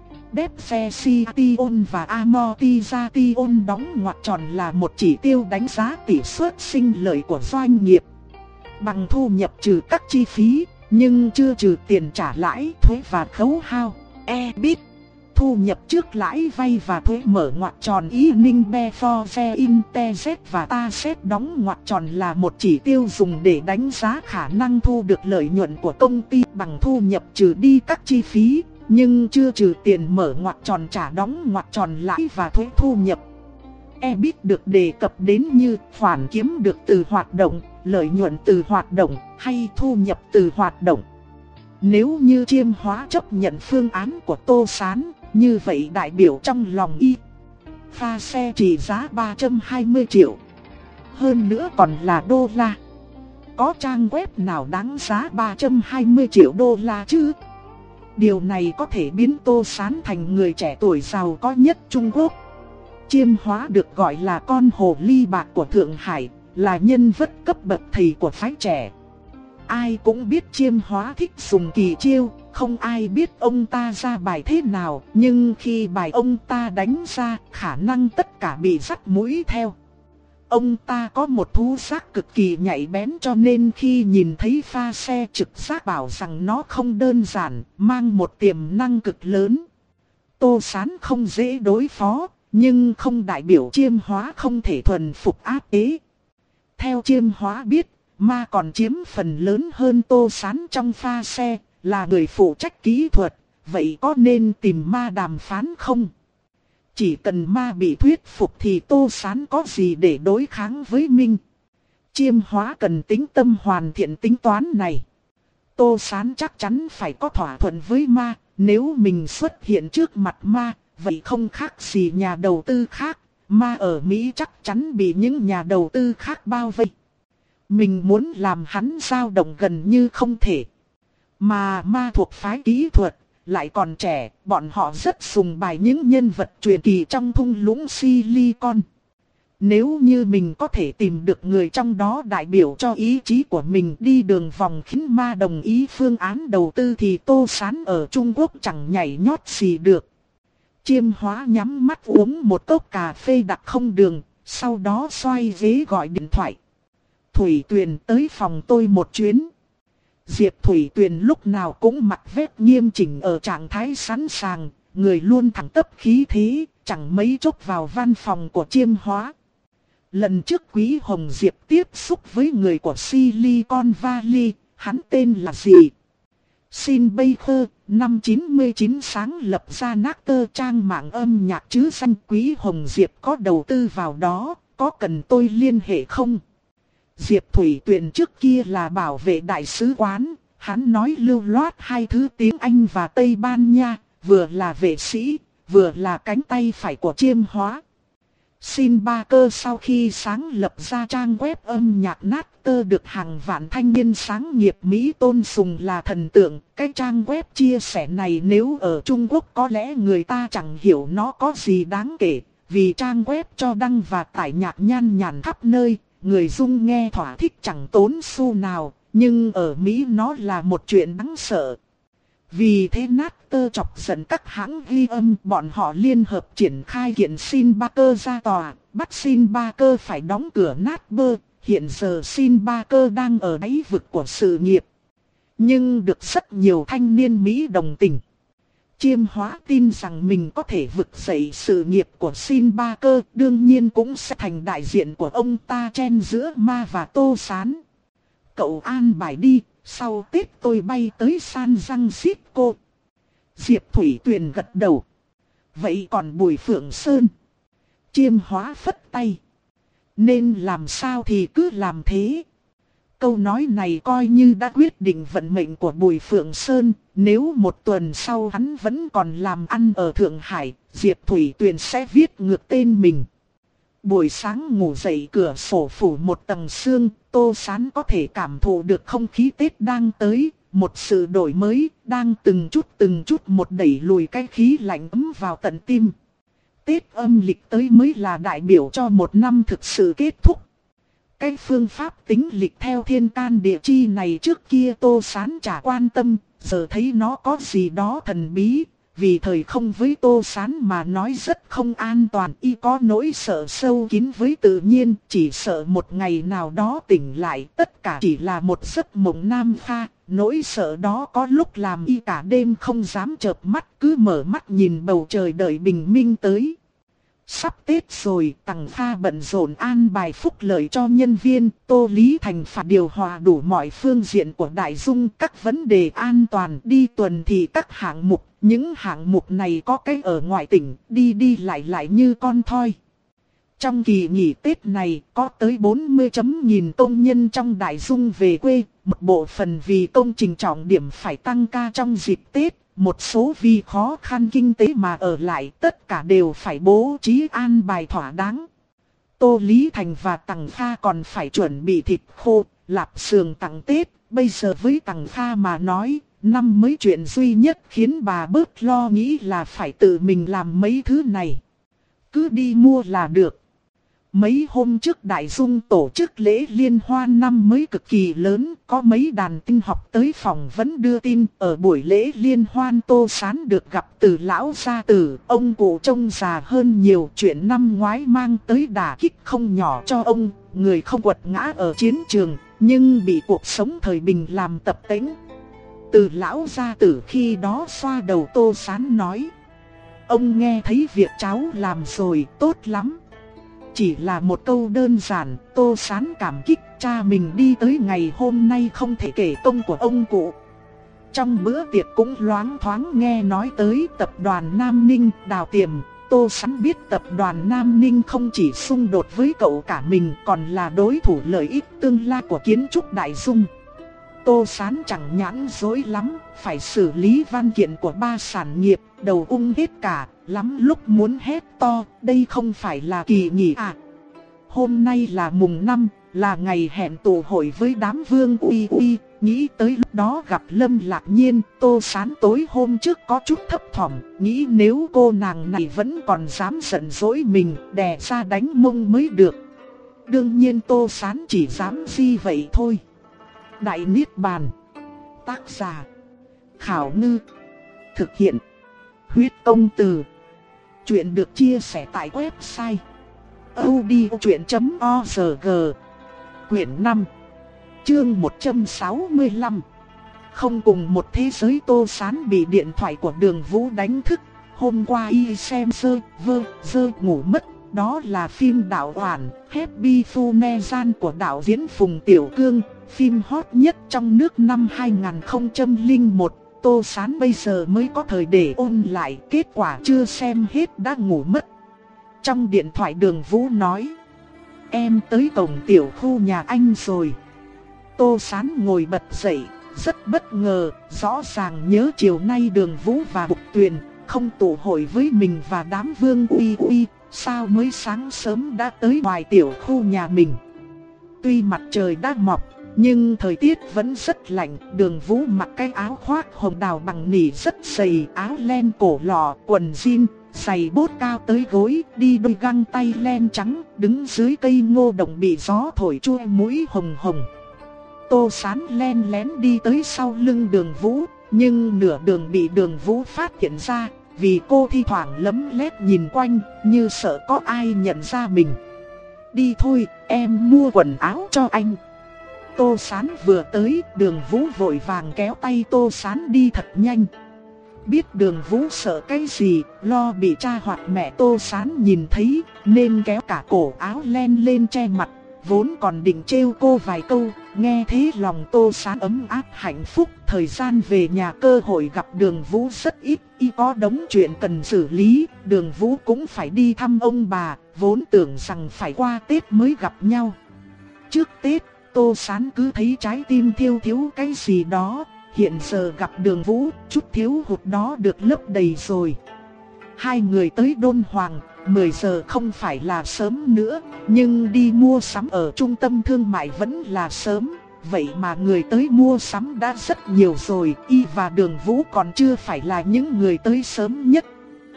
Depreciation và amortization đóng ngoặc tròn là một chỉ tiêu đánh giá tỷ suất sinh lợi của doanh nghiệp bằng thu nhập trừ các chi phí, nhưng chưa trừ tiền trả lãi, thuế và khấu hao. e bê i tê, thu nhập trước lãi vay và thuế mở ngoặc tròn ý ninh before the interest và ta xét đóng ngoặc tròn là một chỉ tiêu dùng để đánh giá khả năng thu được lợi nhuận của công ty bằng thu nhập trừ đi các chi phí, nhưng chưa trừ tiền mở ngoặc tròn trả đóng ngoặc tròn lãi và thuế thu nhập. e bê i tê được đề cập đến như khoản kiếm được từ hoạt động, lợi nhuận từ hoạt động hay thu nhập từ hoạt động. Nếu như Chiêm Hóa chấp nhận phương án của Tô Sán, như vậy đại biểu trong lòng y, pha xe trị giá ba trăm hai mươi triệu. Hơn nữa còn là đô la. Có trang web nào đáng giá ba trăm hai mươi triệu đô la chứ? Điều này có thể biến Tô Sán thành người trẻ tuổi giàu có nhất Trung Quốc. Chiêm Hóa được gọi là con hồ ly bạc của Thượng Hải, là nhân vật cấp bậc thầy của phái trẻ. Ai cũng biết Chiêm Hóa thích dùng kỳ chiêu, không ai biết ông ta ra bài thế nào, nhưng khi bài ông ta đánh ra, khả năng tất cả bị dắt mũi theo. Ông ta có một thú giác cực kỳ nhạy bén, cho nên khi nhìn thấy pha xe trực giác bảo rằng nó không đơn giản, mang một tiềm năng cực lớn. Tô Sán không dễ đối phó, nhưng không đại biểu Chiêm Hóa không thể thuần phục áp chế. Theo Chiêm Hóa biết, ma còn chiếm phần lớn hơn Tô Sán trong pha xe, là người phụ trách kỹ thuật, vậy có nên tìm ma đàm phán không? Chỉ cần ma bị thuyết phục thì Tô Sán có gì để đối kháng với Minh. Chiêm Hóa cần tĩnh tâm hoàn thiện tính toán này. Tô Sán chắc chắn phải có thỏa thuận với ma, nếu mình xuất hiện trước mặt ma, vậy không khác gì nhà đầu tư khác. Ma ở Mỹ chắc chắn bị những nhà đầu tư khác bao vây. Mình muốn làm hắn dao động gần như không thể. Mà ma thuộc phái kỹ thuật, lại còn trẻ, bọn họ rất sùng bài những nhân vật truyền kỳ trong thung lũng Silicon. Nếu như mình có thể tìm được người trong đó đại biểu cho ý chí của mình đi đường vòng khiến ma đồng ý phương án đầu tư thì Tô Sán ở Trung Quốc chẳng nhảy nhót gì được. Chiêm Hóa nhắm mắt uống một cốc cà phê đặc không đường, sau đó xoay ghế gọi điện thoại. Thủy Tuyền tới phòng tôi một chuyến. Diệp Thủy Tuyền lúc nào cũng mặc vest nghiêm chỉnh ở trạng thái sẵn sàng, người luôn thẳng tắp khí thế, chẳng mấy chốc vào văn phòng của Chiêm Hóa. Lần trước Quý Hồng Diệp tiếp xúc với người của Silicon Valley, hắn tên là gì? Sin Baker, năm chín mươi chín sáng lập ra Napster trang mạng âm nhạc chứ danh. Quý Hồng Diệp có đầu tư vào đó, có cần tôi liên hệ không? Diệp Thủy Tuyền trước kia là bảo vệ đại sứ quán, hắn nói lưu loát hai thứ tiếng Anh và Tây Ban Nha, vừa là vệ sĩ, vừa là cánh tay phải của Chiêm Hóa. Sin Baker sau khi sáng lập ra trang web âm nhạc Napster được hàng vạn thanh niên sáng nghiệp Mỹ tôn sùng là thần tượng. Cái trang web chia sẻ này nếu ở Trung Quốc có lẽ người ta chẳng hiểu nó có gì đáng kể, vì trang web cho đăng và tải nhạc nhan nhản khắp nơi, người dung nghe thỏa thích chẳng tốn xu nào, nhưng ở Mỹ nó là một chuyện đáng sợ. Vì thế Napster chọc giận các hãng ghi âm, bọn họ liên hợp triển khai kiện Sin Baker ra tòa, bắt Sin Baker phải đóng cửa Napster. Hiện giờ Sin Baker đang ở đáy vực của sự nghiệp, nhưng được rất nhiều thanh niên Mỹ đồng tình. Chiêm Hóa tin rằng mình có thể vực dậy sự nghiệp của Sin Baker, đương nhiên cũng sẽ thành đại diện của ông ta chen giữa ma và Tô Sán. Cậu an bài đi, sau Tết tôi bay tới San Francisco. Diệp Thủy Tuyền gật đầu. Vậy còn Bùi Phượng Sơn? Chiêm Hóa phất tay. Nên làm sao thì cứ làm thế. Câu nói này coi như đã quyết định vận mệnh của Bùi Phượng Sơn. Nếu một tuần sau hắn vẫn còn làm ăn ở Thượng Hải, Diệp Thủy Tuyền sẽ viết ngược tên mình. Buổi sáng ngủ dậy cửa sổ phủ một tầng sương, Tô Sán có thể cảm thụ được không khí Tết đang tới, một sự đổi mới, đang từng chút từng chút một đẩy lùi cái khí lạnh ấm vào tận tim. Tết âm lịch tới mới là đại biểu cho một năm thực sự kết thúc. Cái phương pháp tính lịch theo thiên can địa chi này trước kia Tô Sán chả quan tâm, giờ thấy nó có gì đó thần bí. Vì thời không với Tô Sán mà nói rất không an toàn, y có nỗi sợ sâu kín với tự nhiên, chỉ sợ một ngày nào đó tỉnh lại tất cả chỉ là một giấc mộng nam pha. Nỗi sợ đó có lúc làm y cả đêm không dám chợp mắt, cứ mở mắt nhìn bầu trời đợi bình minh tới. Sắp Tết rồi, Tằng Kha bận rộn an bài phúc lợi cho nhân viên, Tô Lý Thành phải điều hòa đủ mọi phương diện của đại dung, các vấn đề an toàn, đi tuần thì các hạng mục, những hạng mục này có cái ở ngoại tỉnh, đi đi lại lại như con thoi. Trong kỳ nghỉ Tết này, có tới bốn mươi chấm nghìn công nhân trong đại dung về quê, một bộ phận vì công trình trọng điểm phải tăng ca trong dịp Tết. Một số vì khó khăn kinh tế mà ở lại, tất cả đều phải bố trí an bài thỏa đáng. Tô Lý Thành và Tằng Kha còn phải chuẩn bị thịt khô, lạp xưởng tặng Tết. Bây giờ với Tằng Kha mà nói, năm mới chuyện duy nhất khiến bà bớt lo nghĩ là phải tự mình làm mấy thứ này. Cứ đi mua là được. Mấy hôm trước Đại Dung tổ chức lễ liên hoan năm mới cực kỳ lớn, có mấy đàn tinh học tới phòng vẫn đưa tin. Ở buổi lễ liên hoan Tô Sán được gặp Từ lão gia tử, ông cụ trông già hơn nhiều, chuyện năm ngoái mang tới đả kích không nhỏ cho ông. Người không quật ngã ở chiến trường, nhưng bị cuộc sống thời bình làm tập tễnh. Từ lão gia tử khi đó xoa đầu Tô Sán nói: ông nghe thấy việc cháu làm rồi, tốt lắm. Chỉ là một câu đơn giản, Tô Sán cảm kích, cha mình đi tới ngày hôm nay không thể kể công của ông cụ. Trong bữa tiệc cũng loáng thoáng nghe nói tới tập đoàn Nam Ninh, Đào Tiềm. Tô Sán biết tập đoàn Nam Ninh không chỉ xung đột với cậu cả mình còn là đối thủ lợi ích tương lai của kiến trúc Đại Dung. Tô Sán chẳng nhãn dối lắm, phải xử lý văn kiện của ba sản nghiệp, đầu ung hết cả, lắm lúc muốn hét to, đây không phải là kỳ nghỉ à. Hôm nay là mùng năm, là ngày hẹn tụ hội với đám Vương Uy Uy, nghĩ tới lúc đó gặp Lâm Lạc Nhiên, Tô Sán tối hôm trước có chút thấp thỏm, nghĩ nếu cô nàng này vẫn còn dám giận dỗi mình, đè ra đánh mông mới được. Đương nhiên Tô Sán chỉ dám gì vậy thôi. Đại Niết Bàn. Tác giả Khảo Ngư. Thực hiện Huyết Công Từ. Chuyện được chia sẻ tại website audiochuyện chấm org. Quyển năm, chương một trăm sáu mươi lăm. Không cùng một thế giới. Tô Sán bị điện thoại của Đường Vũ đánh thức. Hôm qua y xem sơ vơ dơ ngủ mất. Đó là phim đạo oản Happy Funeral của đạo diễn Phùng Tiểu Cương, phim hot nhất trong nước năm hai nghìn không trăm lẻ một. Tô Sán bây giờ mới có thời để ôn lại, kết quả chưa xem hết đã ngủ mất. Trong điện thoại Đường Vũ nói: "Em tới cổng tiểu khu nhà anh rồi." Tô Sán ngồi bật dậy, rất bất ngờ, rõ ràng nhớ chiều nay Đường Vũ và Bục Tuyền không tụ hội với mình và đám Vương Uy Uy, sao mới sáng sớm đã tới ngoài tiểu khu nhà mình. Tuy mặt trời đã mọc, nhưng thời tiết vẫn rất lạnh. Đường Vũ mặc cái áo khoác hồng đào bằng nỉ rất dày, áo len cổ lọ, quần jean, giày bốt cao tới gối, đi đôi găng tay len trắng, đứng dưới cây ngô đồng bị gió thổi chua mũi hồng hồng. Tô Sán len lén đi tới sau lưng Đường Vũ, nhưng nửa đường bị Đường Vũ phát hiện ra, vì cô thi thoảng lấm lét nhìn quanh, như sợ có ai nhận ra mình. "Đi thôi, em mua quần áo cho anh." Tô Sán vừa tới, Đường Vũ vội vàng kéo tay Tô Sán đi thật nhanh. Biết Đường Vũ sợ cái gì, lo bị cha hoặc mẹ Tô Sán nhìn thấy, nên kéo cả cổ áo len lên che mặt. Vốn còn định trêu cô vài câu, nghe thế lòng Tô Sán ấm áp hạnh phúc. Thời gian về nhà cơ hội gặp Đường Vũ rất ít, y có đống chuyện cần xử lý. Đường Vũ cũng phải đi thăm ông bà, vốn tưởng rằng phải qua Tết mới gặp nhau. Trước Tết, Tô Sán cứ thấy trái tim thiêu thiếu cái gì đó. Hiện giờ gặp Đường Vũ, chút thiếu hụt đó được lấp đầy rồi. Hai người tới Đôn Hoàng, mười giờ không phải là sớm nữa, nhưng đi mua sắm ở trung tâm thương mại vẫn là sớm. Vậy mà người tới mua sắm đã rất nhiều rồi, y và Đường Vũ còn chưa phải là những người tới sớm nhất.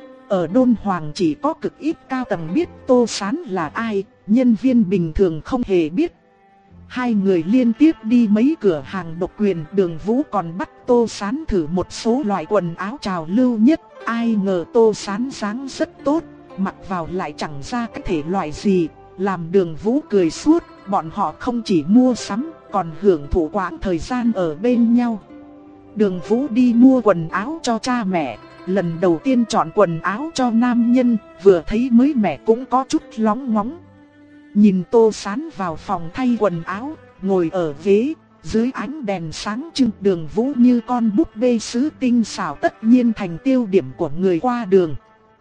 Ở Đôn Hoàng chỉ có cực ít cao tầng biết Tô Sán là ai, nhân viên bình thường không hề biết. Hai người liên tiếp đi mấy cửa hàng độc quyền, Đường Vũ còn bắt Tô Sán thử một số loại quần áo trào lưu nhất. Ai ngờ Tô Sán dáng rất tốt, mặc vào lại chẳng ra cái thể loại gì, làm Đường Vũ cười suốt. Bọn họ không chỉ mua sắm, còn hưởng thụ quãng thời gian ở bên nhau. Đường Vũ đi mua quần áo cho cha mẹ, lần đầu tiên chọn quần áo cho nam nhân, vừa thấy mới mẻ cũng có chút lóng ngóng. Nhìn Tô Sán vào phòng thay quần áo, ngồi ở ghế, dưới ánh đèn sáng trưng, Đường Vũ như con búp bê sứ tinh xảo, tất nhiên thành tiêu điểm của người qua đường.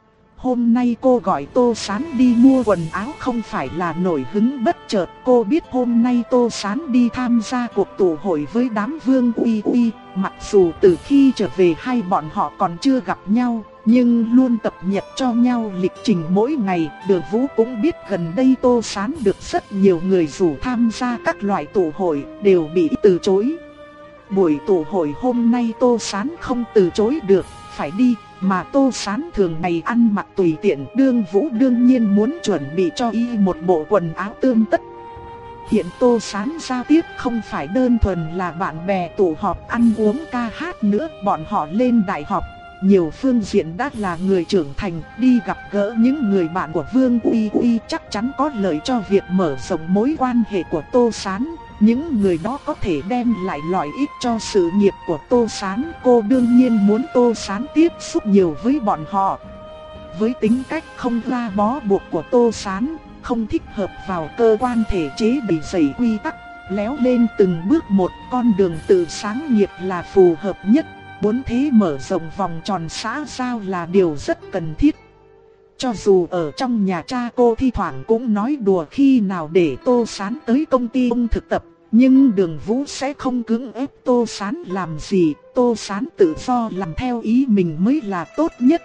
Hôm nay cô gọi Tô Sán đi mua quần áo không phải là nổi hứng bất chợt. Cô biết hôm nay Tô Sán đi tham gia cuộc tụ hội với đám Vương Uy Uy. Mặc dù từ khi trở về hai bọn họ còn chưa gặp nhau, nhưng luôn cập nhật cho nhau lịch trình mỗi ngày. Đường Vũ cũng biết gần đây Tô Sán được rất nhiều người rủ tham gia các loại tụ hội, đều bị từ chối. Buổi tụ hội hôm nay Tô Sán không từ chối được, phải đi. Mà Tô Sán thường ngày ăn mặc tùy tiện, Đường Vũ đương nhiên muốn chuẩn bị cho y một bộ quần áo tươm tất. Hiện Tô Sán giao tiếp không phải đơn thuần là bạn bè tụ họp ăn uống ca hát nữa. Bọn họ lên đại học, nhiều phương diện đã là người trưởng thành, đi gặp gỡ những người bạn của Vương Uy Uy chắc chắn có lợi cho việc mở rộng mối quan hệ của Tô Sán. Những người đó có thể đem lại lợi ích cho sự nghiệp của Tô Sán. Cô đương nhiên muốn Tô Sán tiếp xúc nhiều với bọn họ. Với tính cách không la bó buộc của Tô Sán, không thích hợp vào cơ quan thể chế bị dày quy tắc, léo lên từng bước một, con đường tự sáng nghiệp là phù hợp nhất. Muốn thế mở rộng vòng tròn xã giao là điều rất cần thiết. Cho dù ở trong nhà cha cô thi thoảng cũng nói đùa khi nào để Tô Sán tới công ty ông thực tập. Nhưng Đường Vũ sẽ không cưỡng ép Tô Sán làm gì, Tô Sán tự do làm theo ý mình mới là tốt nhất.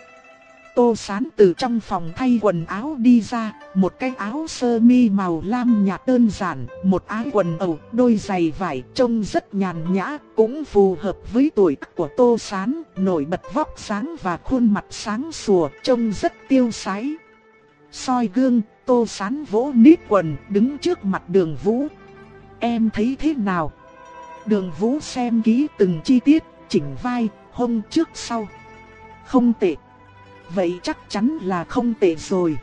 Tô Sán từ trong phòng thay quần áo đi ra, một cái áo sơ mi màu lam nhạt đơn giản, một áo quần âu, đôi giày vải trông rất nhàn nhã, cũng phù hợp với tuổi tác của Tô Sán, nổi bật vóc dáng và khuôn mặt sáng sủa, trông rất tiêu sái. Soi gương, Tô Sán vỗ nít quần, đứng trước mặt Đường Vũ. Em thấy thế nào? Đường Vũ xem kỹ từng chi tiết, chỉnh vai, hông trước sau. Không tệ. Vậy chắc chắn là không tệ rồi.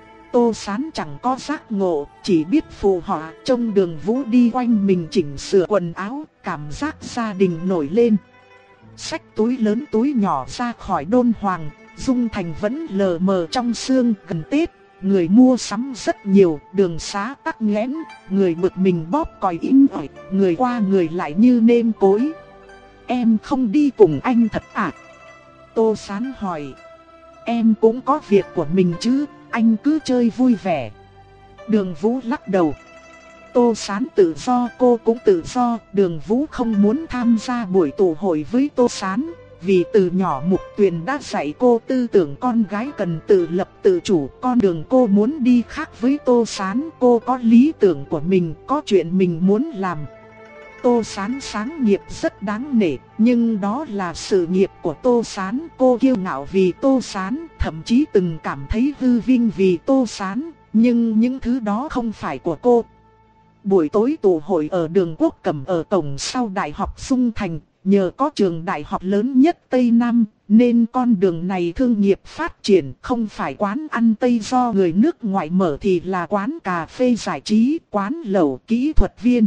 Tô Sán chẳng có giác ngộ, chỉ biết phụ họa trông Đường Vũ đi quanh mình chỉnh sửa quần áo, cảm giác gia đình nổi lên. Xách túi lớn túi nhỏ ra khỏi đôn hoàng, Dung Thành vẫn lờ mờ trong sương. Gần Tết, người mua sắm rất nhiều, đường xá tắc nghẽn, người bực mình bóp còi inh ỏi, người qua người lại như nêm cối. Em không đi cùng anh thật à? Tô Sán hỏi. Em cũng có việc của mình chứ, anh cứ chơi vui vẻ. Đường Vũ lắc đầu. Tô Sán tự do, cô cũng tự do. Đường Vũ không muốn tham gia buổi tụ hội với Tô Sán, vì từ nhỏ Mục Tuyền đã dạy cô tư tưởng con gái cần tự lập tự chủ. Con đường cô muốn đi khác với Tô Sán, cô có lý tưởng của mình, có chuyện mình muốn làm. Tô Sán sáng nghiệp rất đáng nể, nhưng đó là sự nghiệp của Tô Sán. Cô kiêu ngạo vì Tô Sán, thậm chí từng cảm thấy hư vinh vì Tô Sán, nhưng những thứ đó không phải của cô. Buổi tối tụ hội ở đường Quốc Cẩm ở cổng sau Đại học Dung Thành, nhờ có trường đại học lớn nhất Tây Nam, nên con đường này thương nghiệp phát triển. Không phải quán ăn Tây do người nước ngoài mở thì là quán cà phê giải trí, quán lẩu, kỹ thuật viên.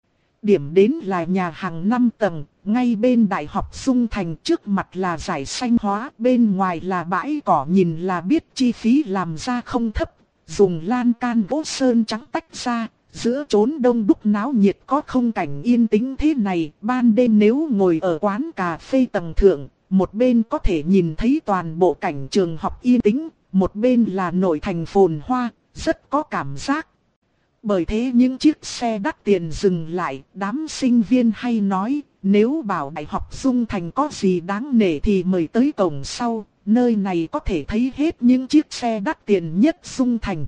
Điểm đến là nhà hàng năm tầng, ngay bên Đại học Dung Thành, trước mặt là dải xanh hóa, bên ngoài là bãi cỏ, nhìn là biết chi phí làm ra không thấp. Dùng lan can gỗ sơn trắng tách ra, giữa chốn đông đúc náo nhiệt có không cảnh yên tĩnh thế này. Ban đêm nếu ngồi ở quán cà phê tầng thượng, một bên có thể nhìn thấy toàn bộ cảnh trường học yên tĩnh, một bên là nội thành phồn hoa, rất có cảm giác. Bởi thế những chiếc xe đắt tiền dừng lại, đám sinh viên hay nói, nếu bảo Đại học Dung Thành có gì đáng nể thì mời tới cổng sau, nơi này có thể thấy hết những chiếc xe đắt tiền nhất Dung Thành.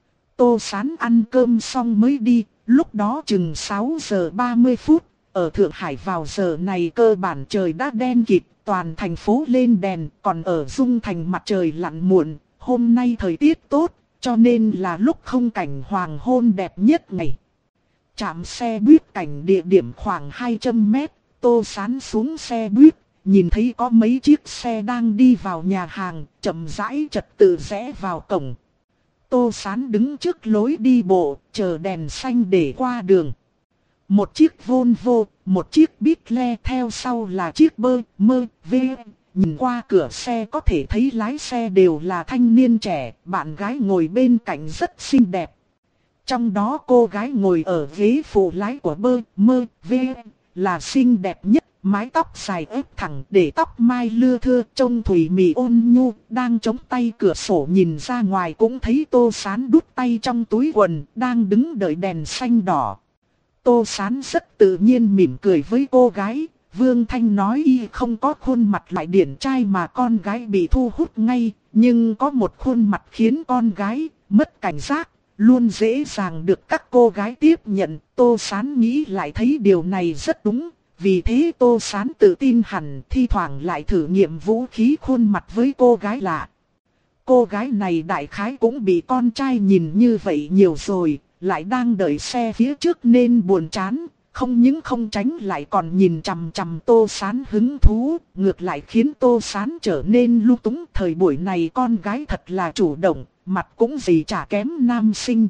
Tô Sán ăn cơm xong mới đi, lúc đó chừng sáu giờ ba mươi phút, ở Thượng Hải vào giờ này cơ bản trời đã đen kịt, toàn thành phố lên đèn, còn ở Dung Thành mặt trời lặn muộn, hôm nay thời tiết tốt. Cho nên là lúc không cảnh hoàng hôn đẹp nhất ngày. Trạm xe buýt cảnh địa điểm khoảng hai trăm mét, Tô Sán xuống xe buýt, nhìn thấy có mấy chiếc xe đang đi vào nhà hàng, chậm rãi trật tự rẽ vào cổng. Tô Sán đứng trước lối đi bộ, chờ đèn xanh để qua đường. Một chiếc Volvo, một chiếc Bentley, theo sau là chiếc bê em vê. Nhìn qua cửa xe có thể thấy lái xe đều là thanh niên trẻ, bạn gái ngồi bên cạnh rất xinh đẹp. Trong đó cô gái ngồi ở ghế phụ lái của bê em vê là xinh đẹp nhất, mái tóc dài ép thẳng, để tóc mai lưa thưa, trông thủy mị ôn nhu, đang chống tay cửa sổ nhìn ra ngoài cũng thấy Tô Sán đút tay trong túi quần, đang đứng đợi đèn xanh đỏ. Tô Sán rất tự nhiên mỉm cười với cô gái. Vương Thanh nói y không có khuôn mặt lại điển trai mà con gái bị thu hút ngay, nhưng có một khuôn mặt khiến con gái mất cảnh giác, luôn dễ dàng được các cô gái tiếp nhận. Tô Sán nghĩ lại thấy điều này rất đúng, vì thế Tô Sán tự tin hẳn, thi thoảng lại thử nghiệm vũ khí khuôn mặt với cô gái lạ. Cô gái này đại khái cũng bị con trai nhìn như vậy nhiều rồi, lại đang đợi xe phía trước nên buồn chán. Không những không tránh lại còn nhìn chằm chằm Tô Sán hứng thú, ngược lại khiến Tô Sán trở nên lung túng. Thời buổi này con gái thật là chủ động, mặt cũng gì chả kém nam sinh.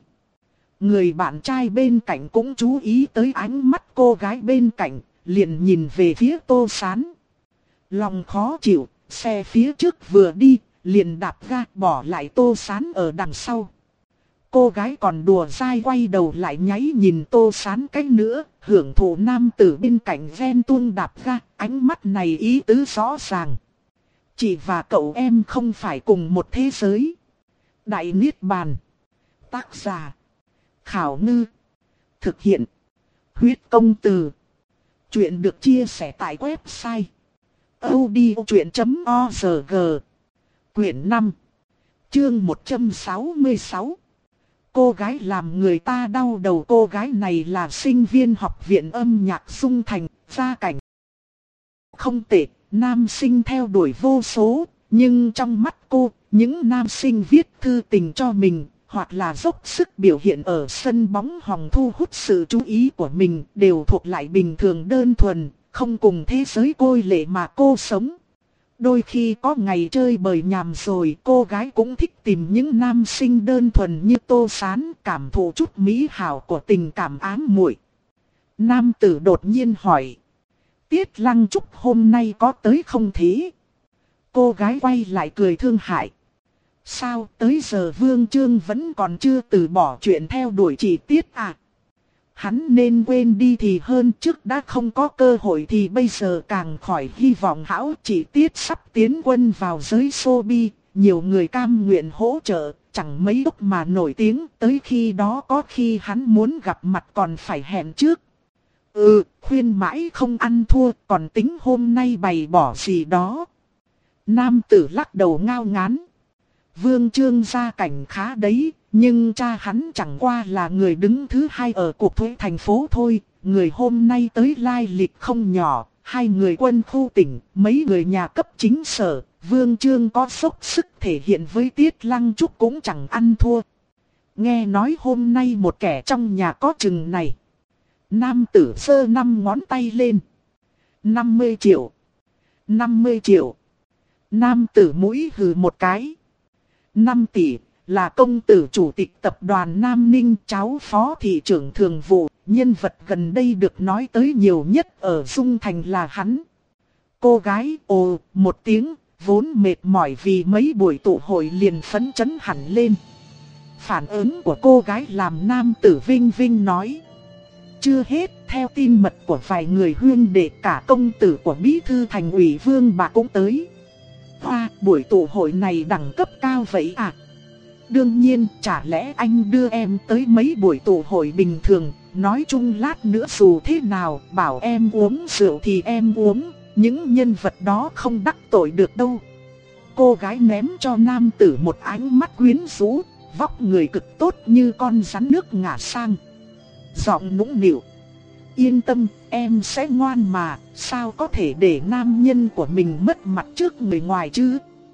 Người bạn trai bên cạnh cũng chú ý tới ánh mắt cô gái bên cạnh, liền nhìn về phía Tô Sán. Lòng khó chịu, xe phía trước vừa đi, liền đạp ga bỏ lại Tô Sán ở đằng sau. Cô gái còn đùa dai quay đầu lại nháy nhìn Tô Sán cái nữa, hưởng thụ nam tử bên cạnh ven tuông đạp ga, ánh mắt này ý tứ rõ ràng. Chị và cậu em không phải cùng một thế giới. Đại Niết Bàn. Tác giả. Khảo Ngư. Thực hiện. Huyết Công Từ. Chuyện được chia sẻ tại website audiochuyện chấm org. Quyển năm. Chương một trăm sáu mươi sáu. Cô gái làm người ta đau đầu. Cô gái này là sinh viên học viện âm nhạc Dung Thành, gia cảnh không tệ, nam sinh theo đuổi vô số, nhưng trong mắt cô, những nam sinh viết thư tình cho mình, hoặc là dốc sức biểu hiện ở sân bóng hồng thu hút sự chú ý của mình, đều thuộc lại bình thường đơn thuần, không cùng thế giới côi lệ mà cô sống. Đôi khi có ngày chơi bời nhàm rồi, cô gái cũng thích tìm những nam sinh đơn thuần như Tô Sán, cảm thụ chút mỹ hảo của tình cảm ám muội. Nam tử đột nhiên hỏi: Tiết Lăng Trúc hôm nay có tới không thế? Cô gái quay lại cười thương hại: Sao tới giờ Vương Trương vẫn còn chưa từ bỏ chuyện theo đuổi chị Tiết à? Hắn nên quên đi thì hơn, trước đã không có cơ hội thì bây giờ càng khỏi hy vọng hão. Chị Tiết sắp tiến quân vào giới showbiz, nhiều người cam nguyện hỗ trợ, chẳng mấy lúc mà nổi tiếng, tới khi đó có khi hắn muốn gặp mặt còn phải hẹn trước. Ừ, khuyên mãi không ăn thua, còn tính hôm nay bày bỏ gì đó. Nam tử lắc đầu ngao ngán: Vương Trương gia cảnh khá đấy, nhưng cha hắn chẳng qua là người đứng thứ hai ở cục thuế thành phố thôi. Người hôm nay tới lai lịch không nhỏ, hai người quân khu tỉnh, mấy người nhà cấp chính sở. Vương Trương có dốc sức thể hiện với Tiết Lăng Trúc cũng chẳng ăn thua. Nghe nói hôm nay một kẻ trong nhà có chừng này. Nam tử giơ năm ngón tay lên. năm mươi triệu. năm mươi triệu. Nam tử mũi hừ một cái. năm tỷ, là công tử chủ tịch tập đoàn Nam Ninh, cháu phó thị trưởng thường vụ, nhân vật gần đây được nói tới nhiều nhất ở Dung Thành là hắn. Cô gái ồ một tiếng, vốn mệt mỏi vì mấy buổi tụ hội liền phấn chấn hẳn lên. Phản ứng của cô gái làm nam tử Vinh Vinh nói: Chưa hết, theo tin mật của vài người huyên đệ, cả công tử của bí thư thành ủy Vương Bạc cũng tới. Hoa, buổi tụ hội này đẳng cấp cao vậy à? Đương nhiên, chả lẽ anh đưa em tới mấy buổi tụ hội bình thường, nói chung lát nữa dù thế nào, bảo em uống rượu thì em uống, những nhân vật đó không đắc tội được đâu. Cô gái ném cho nam tử một ánh mắt quyến rũ, vóc người cực tốt như con rắn nước ngả sang. Giọng nũng nịu: Yên tâm, em sẽ ngoan mà, sao có thể để nam nhân của mình mất mặt trước người ngoài chứ?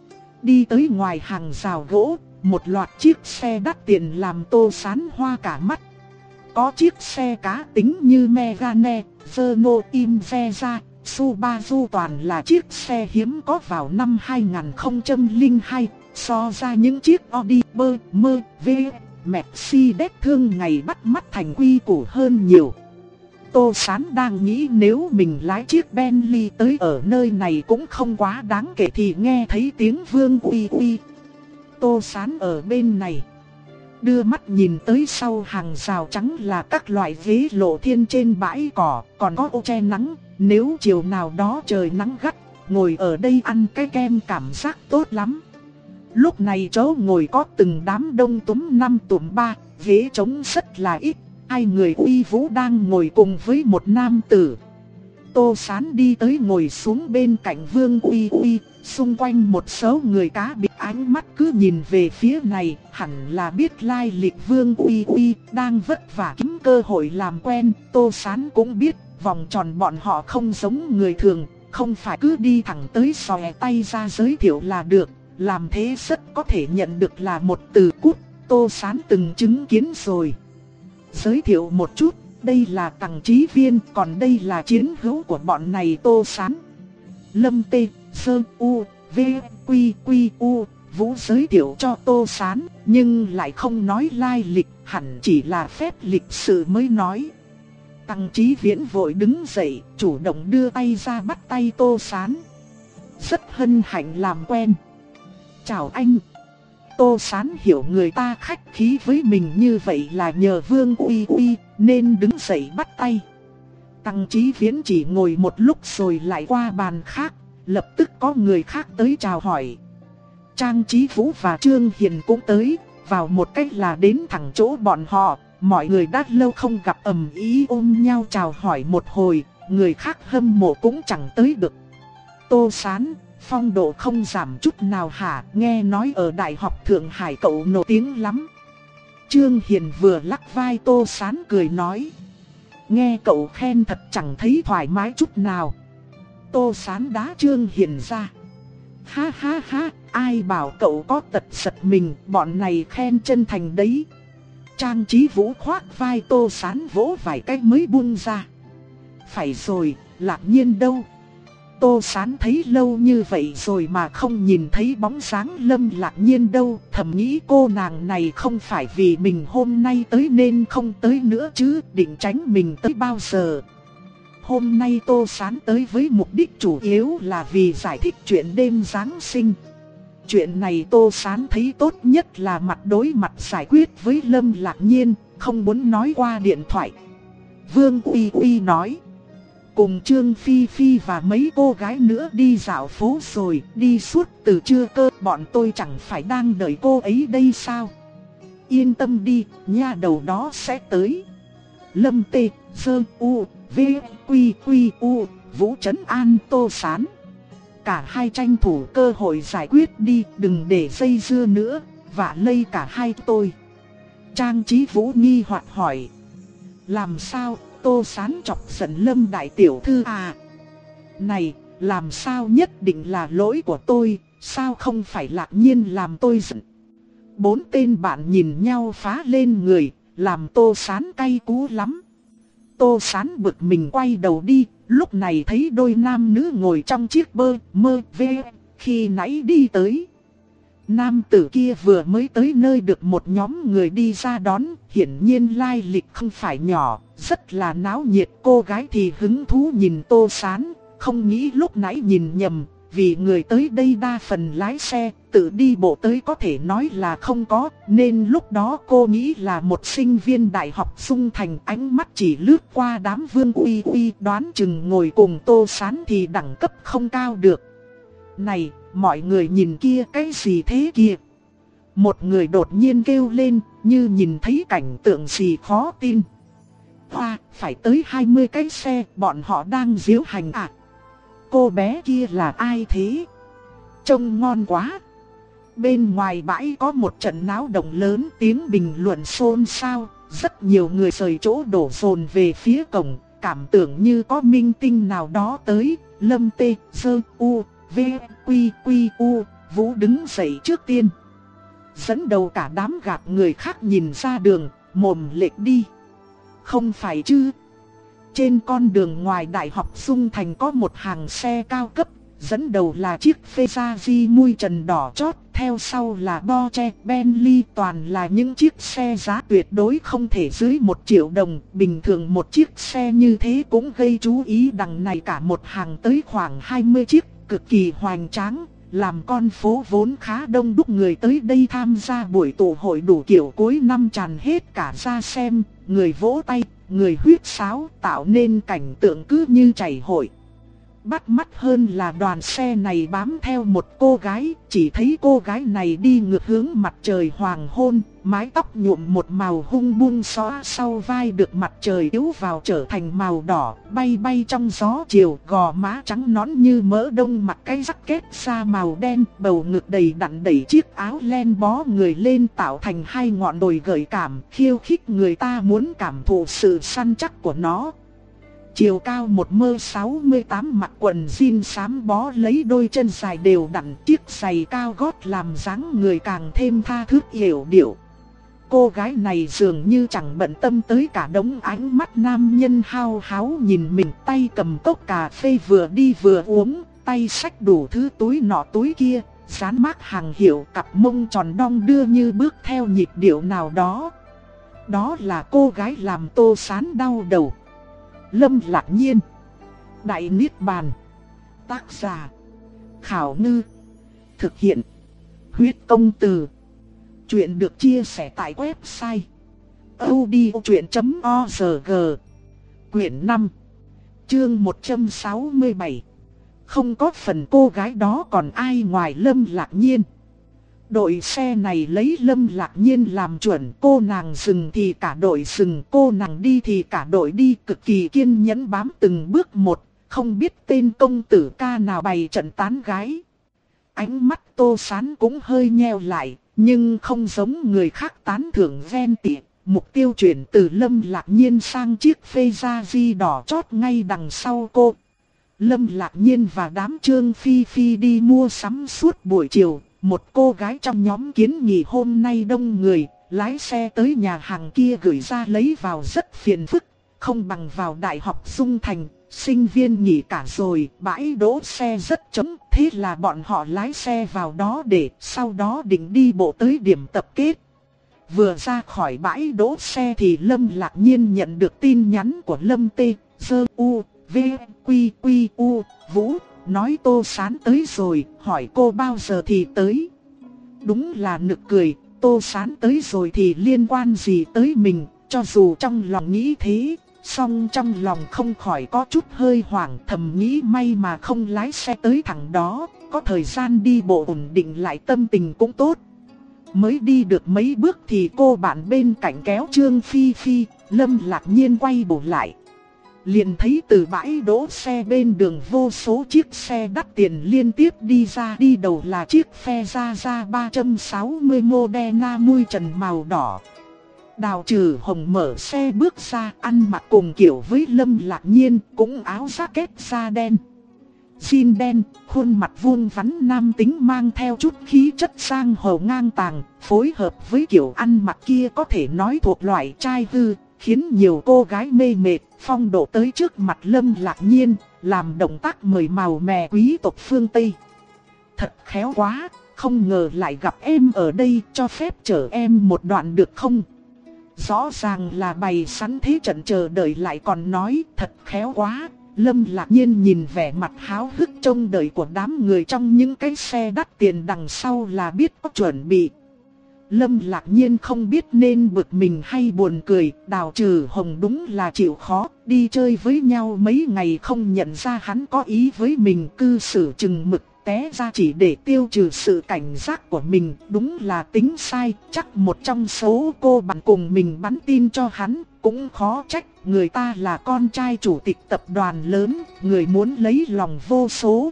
Đi tới ngoài hàng rào gỗ, một loạt chiếc xe đắt tiền làm Tô Sán hoa cả mắt. Có chiếc xe cá tính như Megane, Renault Impreza, Subaru toàn là chiếc xe hiếm có vào năm hai không không hai, so ra những chiếc Audi, bê em vê, Mercedes thương ngày bắt mắt thành quy củ hơn nhiều. Tô Sán đang nghĩ nếu mình lái chiếc Bentley tới ở nơi này cũng không quá đáng kể thì nghe thấy tiếng Vương uy uy. Tô Sán ở bên này, đưa mắt nhìn tới sau hàng rào trắng là các loại ghế lộ thiên trên bãi cỏ, còn có ô che nắng. Nếu chiều nào đó trời nắng gắt, ngồi ở đây ăn cái kem cảm giác tốt lắm. Lúc này chỗ ngồi có từng đám đông túm năm túm ba, ghế trống rất là ít. Hai người uy vũ đang ngồi cùng với một nam tử. Tô Sán đi tới ngồi xuống bên cạnh Vương Uy Uy, xung quanh một số người cá biệt ánh mắt cứ nhìn về phía này, hẳn là biết lai lịch Vương Uy Uy, đang vất vả kiếm cơ hội làm quen. Tô Sán cũng biết, vòng tròn bọn họ không giống người thường, không phải cứ đi thẳng tới xòe tay ra giới thiệu là được, làm thế rất có thể nhận được là một từ cút. Tô Sán từng chứng kiến rồi. Giới thiệu một chút, đây là Tằng Chí Viên, còn đây là chiến hữu của bọn này Tô Sán. Lâm Tê, Sơn U, V, Quy, Quy, U, Vũ giới thiệu cho Tô Sán, nhưng lại không nói lai lịch, hẳn chỉ là phép lịch sự mới nói. Tằng Chí Viễn vội đứng dậy, chủ động đưa tay ra bắt tay Tô Sán. Rất hân hạnh làm quen. Chào anh. Tô Sán hiểu người ta khách khí với mình như vậy là nhờ Vương Uy Uy, nên đứng dậy bắt tay. Tăng Chí Viễn chỉ ngồi một lúc rồi lại qua bàn khác, lập tức có người khác tới chào hỏi. Trang Chí Vũ và Trương Hiền cũng tới, vào một cách là đến thẳng chỗ bọn họ. Mọi người đã lâu không gặp, ầm ĩ ôm nhau chào hỏi một hồi, người khác hâm mộ cũng chẳng tới được. Tô Sán, phong độ không giảm chút nào hả? Nghe nói ở Đại học Thượng Hải cậu nổi tiếng lắm. Trương Hiền vừa lắc vai Tô Sán cười nói. Nghe cậu khen thật chẳng thấy thoải mái chút nào. Tô Sán đá Trương Hiền ra. Ha ha ha, ai bảo cậu có tật giật mình, bọn này khen chân thành đấy. Trang Chí Vũ khoác vai Tô Sán vỗ vài cái mới buông ra. Phải rồi, Lạc Nhiên đâu? Tô Sán thấy lâu như vậy rồi mà không nhìn thấy bóng dáng Lâm Lạc Nhiên đâu. Thầm nghĩ cô nàng này không phải vì mình hôm nay tới nên không tới nữa chứ, định tránh mình tới bao giờ. Hôm nay Tô Sán tới với mục đích chủ yếu là vì giải thích chuyện đêm Giáng sinh. Chuyện này Tô Sán thấy tốt nhất là mặt đối mặt giải quyết với Lâm Lạc Nhiên, không muốn nói qua điện thoại. Vương Uy Uy nói. Cùng Trương Phi Phi và mấy cô gái nữa đi dạo phố rồi, đi suốt từ trưa cơ, bọn tôi chẳng phải đang đợi cô ấy đây sao? Yên tâm đi, nha đầu đó sẽ tới. Lâm Tê, Sơ U, V, Quy Quy U, Vũ trấn an Tô Sán. Cả hai tranh thủ cơ hội giải quyết đi, đừng để dây dưa nữa, vạ lây cả hai tôi. Trang Chí Vũ nghi hoặc hỏi. Làm sao? Tô Sán chọc giận Lâm đại tiểu thư à? Này, làm sao nhất định là lỗi của tôi, sao không phải Lạc Nhiên làm tôi giận? Bốn tên bạn nhìn nhau phá lên người, làm Tô Sán cay cú lắm. Tô Sán bực mình quay đầu đi, lúc này thấy đôi nam nữ ngồi trong chiếc bơ mơ vê khi nãy đi tới. Nam tử kia vừa mới tới nơi được một nhóm người đi ra đón, hiển nhiên lai lịch không phải nhỏ, rất là náo nhiệt. Cô gái thì hứng thú nhìn Tô Sán, không nghĩ lúc nãy nhìn nhầm, vì người tới đây đa phần lái xe, tự đi bộ tới có thể nói là không có, nên lúc đó cô nghĩ là một sinh viên đại học Dung Thành. Ánh mắt chỉ lướt qua đám Vương Uy Uy, đoán chừng ngồi cùng Tô Sán thì đẳng cấp không cao được. Này, mọi người nhìn kia, cái gì thế kia? Một người đột nhiên kêu lên, như nhìn thấy cảnh tượng gì khó tin. Hoa, phải tới hai mươi cái xe, bọn họ đang diễu hành à? Cô bé kia là ai thế? Trông ngon quá. Bên ngoài bãi có một trận náo động lớn, tiếng bình luận xôn xao, rất nhiều người rời chỗ đổ dồn về phía cổng, cảm tưởng như có minh tinh nào đó tới. Lâm Tê, Sơ U, V, Quy Quy U, Vũ đứng dậy trước tiên, dẫn đầu cả đám gạt người khác nhìn ra đường, mồm lệch đi. Không phải chứ? Trên con đường ngoài Đại học Dung Thành có một hàng xe cao cấp, dẫn đầu là chiếc Ferrari mui trần đỏ chót, theo sau là Porsche, Bentley, toàn là những chiếc xe giá tuyệt đối không thể dưới một triệu đồng. Bình thường một chiếc xe như thế cũng gây chú ý, đằng này cả một hàng tới khoảng hai mươi chiếc, cực kỳ hoành tráng, làm con phố vốn khá đông đúc người tới đây tham gia buổi tụ hội đủ kiểu cuối năm tràn hết cả ra xem, người vỗ tay, người huýt sáo, tạo nên cảnh tượng cứ như chảy hội. Bắt mắt hơn là đoàn xe này bám theo một cô gái, chỉ thấy cô gái này đi ngược hướng mặt trời hoàng hôn, mái tóc nhuộm một màu hung buông xõa sau vai được mặt trời chiếu vào trở thành màu đỏ, bay bay trong gió chiều, gò má trắng nõn như mỡ đông, mặc cái jacket da màu đen, bầu ngực đầy đặn đẩy chiếc áo len bó người lên tạo thành hai ngọn đồi gợi cảm, khiêu khích người ta muốn cảm thụ sự săn chắc của nó. Chiều cao một mơ sáu mươi tám, mặc quần jean xám bó lấy đôi chân dài đều đặn, chiếc giày cao gót làm dáng người càng thêm tha thước yểu điệu. Cô gái này dường như chẳng bận tâm tới cả đống ánh mắt nam nhân hao háo nhìn mình, tay cầm cốc cà phê vừa đi vừa uống, tay xách đủ thứ túi nọ túi kia, dán mác hàng hiệu, cặp mông tròn đong đưa như bước theo nhịp điệu nào đó. Đó là cô gái làm Tô Sán đau đầu. Lâm Lạc Nhiên. Đại Niết Bàn. Tác giả Khảo Ngư. Thực hiện Huyết Công Từ. Chuyện được chia sẻ tại website audiochuyện chấm org. Quyển năm, chương một trăm sáu mươi bảy. Không có phần cô gái đó còn ai ngoài Lâm Lạc Nhiên. Đội xe này lấy Lâm Lạc Nhiên làm chuẩn, cô nàng dừng thì cả đội dừng, cô nàng đi thì cả đội đi, cực kỳ kiên nhẫn bám từng bước một, không biết tên công tử ca nào bày trận tán gái. Ánh mắt Tô Sán cũng hơi nheo lại, nhưng không giống người khác tán thưởng ven tị, mục tiêu chuyển từ Lâm Lạc Nhiên sang chiếc phê gia di đỏ chót ngay đằng sau cô. Lâm Lạc Nhiên và đám Trương Phi Phi đi mua sắm suốt buổi chiều. Một cô gái trong nhóm kiến nghị hôm nay đông người, lái xe tới nhà hàng kia gửi ra lấy vào rất phiền phức, không bằng vào Đại học Dung Thành, sinh viên nghỉ cả rồi, bãi đỗ xe rất trống, thế là bọn họ lái xe vào đó để sau đó định đi bộ tới điểm tập kết. Vừa ra khỏi bãi đỗ xe thì Lâm Lạc Nhiên nhận được tin nhắn của Lâm T, Dơ U, V, Quy, Quy, U, Vũ. Nói Tô Sán tới rồi, hỏi cô bao giờ thì tới. Đúng là nực cười, Tô Sán tới rồi thì liên quan gì tới mình, cho dù trong lòng nghĩ thế, song trong lòng không khỏi có chút hơi hoảng, thầm nghĩ may mà không lái xe tới thẳng đó, có thời gian đi bộ ổn định lại tâm tình cũng tốt. Mới đi được mấy bước thì cô bạn bên cạnh kéo Trương Phi Phi, Lâm Lạc Nhiên quay bổ lại. Liền thấy từ bãi đỗ xe bên đường vô số chiếc xe đắt tiền liên tiếp đi ra, đi đầu là chiếc phe ra ra ba trăm sáu mươi Modena mui trần màu đỏ. Đào Trừ Hồng mở xe bước ra, ăn mặc cùng kiểu với Lâm Lạc Nhiên, cũng áo jacket da đen, jean đen, khuôn mặt vuông vắn nam tính mang theo chút khí chất sang hầu ngang tàng, phối hợp với kiểu ăn mặc kia có thể nói thuộc loại trai hư, khiến nhiều cô gái mê mệt. Phong độ tới trước mặt Lâm Lạc Nhiên, làm động tác mời màu mè quý tộc phương Tây. Thật khéo quá, không ngờ lại gặp em ở đây, cho phép chở em một đoạn được không? Rõ ràng là bày sẵn thế trận chờ đợi lại còn nói thật khéo quá. Lâm Lạc Nhiên nhìn vẻ mặt háo hức trông đợi của đám người trong những cái xe đắt tiền đằng sau là biết có chuẩn bị. Lâm Lạc Nhiên không biết nên bực mình hay buồn cười, Đào Trừ Hồng đúng là chịu khó, đi chơi với nhau mấy ngày không nhận ra hắn có ý với mình, cư xử chừng mực, té ra chỉ để tiêu trừ sự cảnh giác của mình, đúng là tính sai, chắc một trong số cô bạn cùng mình bắn tin cho hắn, cũng khó trách, người ta là con trai chủ tịch tập đoàn lớn, người muốn lấy lòng vô số.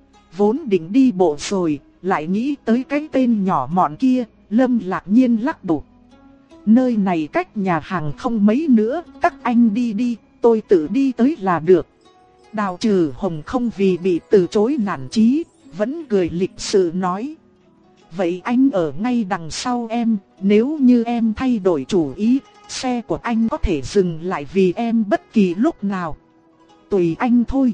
Vốn định đi bộ rồi, lại nghĩ tới cái tên nhỏ mọn kia. Lâm Lạc Nhiên lắc đầu. Nơi này cách nhà hàng không mấy nữa, các anh đi đi, tôi tự đi tới là được. Đào Trừ Hồng không vì bị từ chối nản chí, vẫn cười lịch sự nói. Vậy anh ở ngay đằng sau em, nếu như em thay đổi chủ ý, xe của anh có thể dừng lại vì em bất kỳ lúc nào. Tùy anh thôi.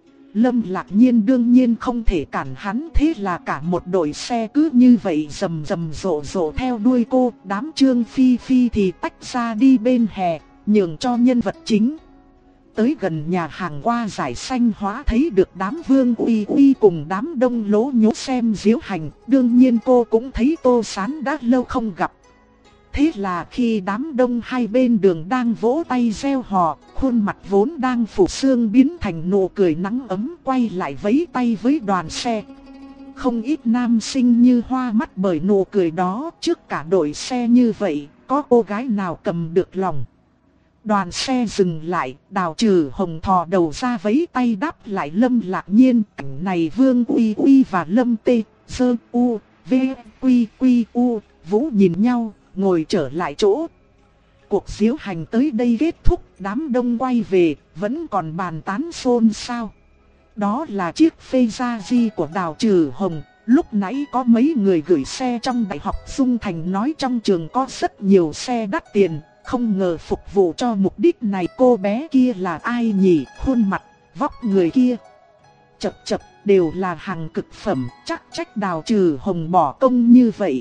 Lâm Lạc Nhiên đương nhiên không thể cản hắn, thế là cả một đội xe cứ như vậy rầm rầm rộ rộ theo đuôi cô, đám Trương Phi Phi thì tách ra đi bên hè, nhường cho nhân vật chính. Tới gần nhà hàng qua dải xanh hóa thấy được đám Vương Uy Uy cùng đám đông lố nhố xem diễu hành, đương nhiên cô cũng thấy Tô Sán đã lâu không gặp. Thế là khi đám đông hai bên đường đang vỗ tay reo hò, khuôn mặt vốn đang phủ sương biến thành nụ cười nắng ấm, quay lại vẫy tay với đoàn xe. Không ít nam sinh như hoa mắt bởi nụ cười đó, trước cả đội xe như vậy, có cô gái nào cầm được lòng. Đoàn xe dừng lại, Đào Trừ Hồng thò đầu ra vẫy tay đáp lại Lâm Lạc Nhiên. Cảnh này Vương Uy Uy và Lâm T, Dơ U, V, Quy, Quy, U, Vũ nhìn nhau, ngồi trở lại chỗ. Cuộc diễu hành tới đây kết thúc, đám đông quay về, vẫn còn bàn tán xôn xao. Đó là chiếc phê gia di của Đào Trừ Hồng. Lúc nãy có mấy người gửi xe trong Đại học Dung Thành nói trong trường có rất nhiều xe đắt tiền. Không ngờ phục vụ cho mục đích này cô bé kia là ai nhỉ, khuôn mặt, vóc người kia. Chập chập, đều là hàng cực phẩm, chắc trách Đào Trừ Hồng bỏ công như vậy.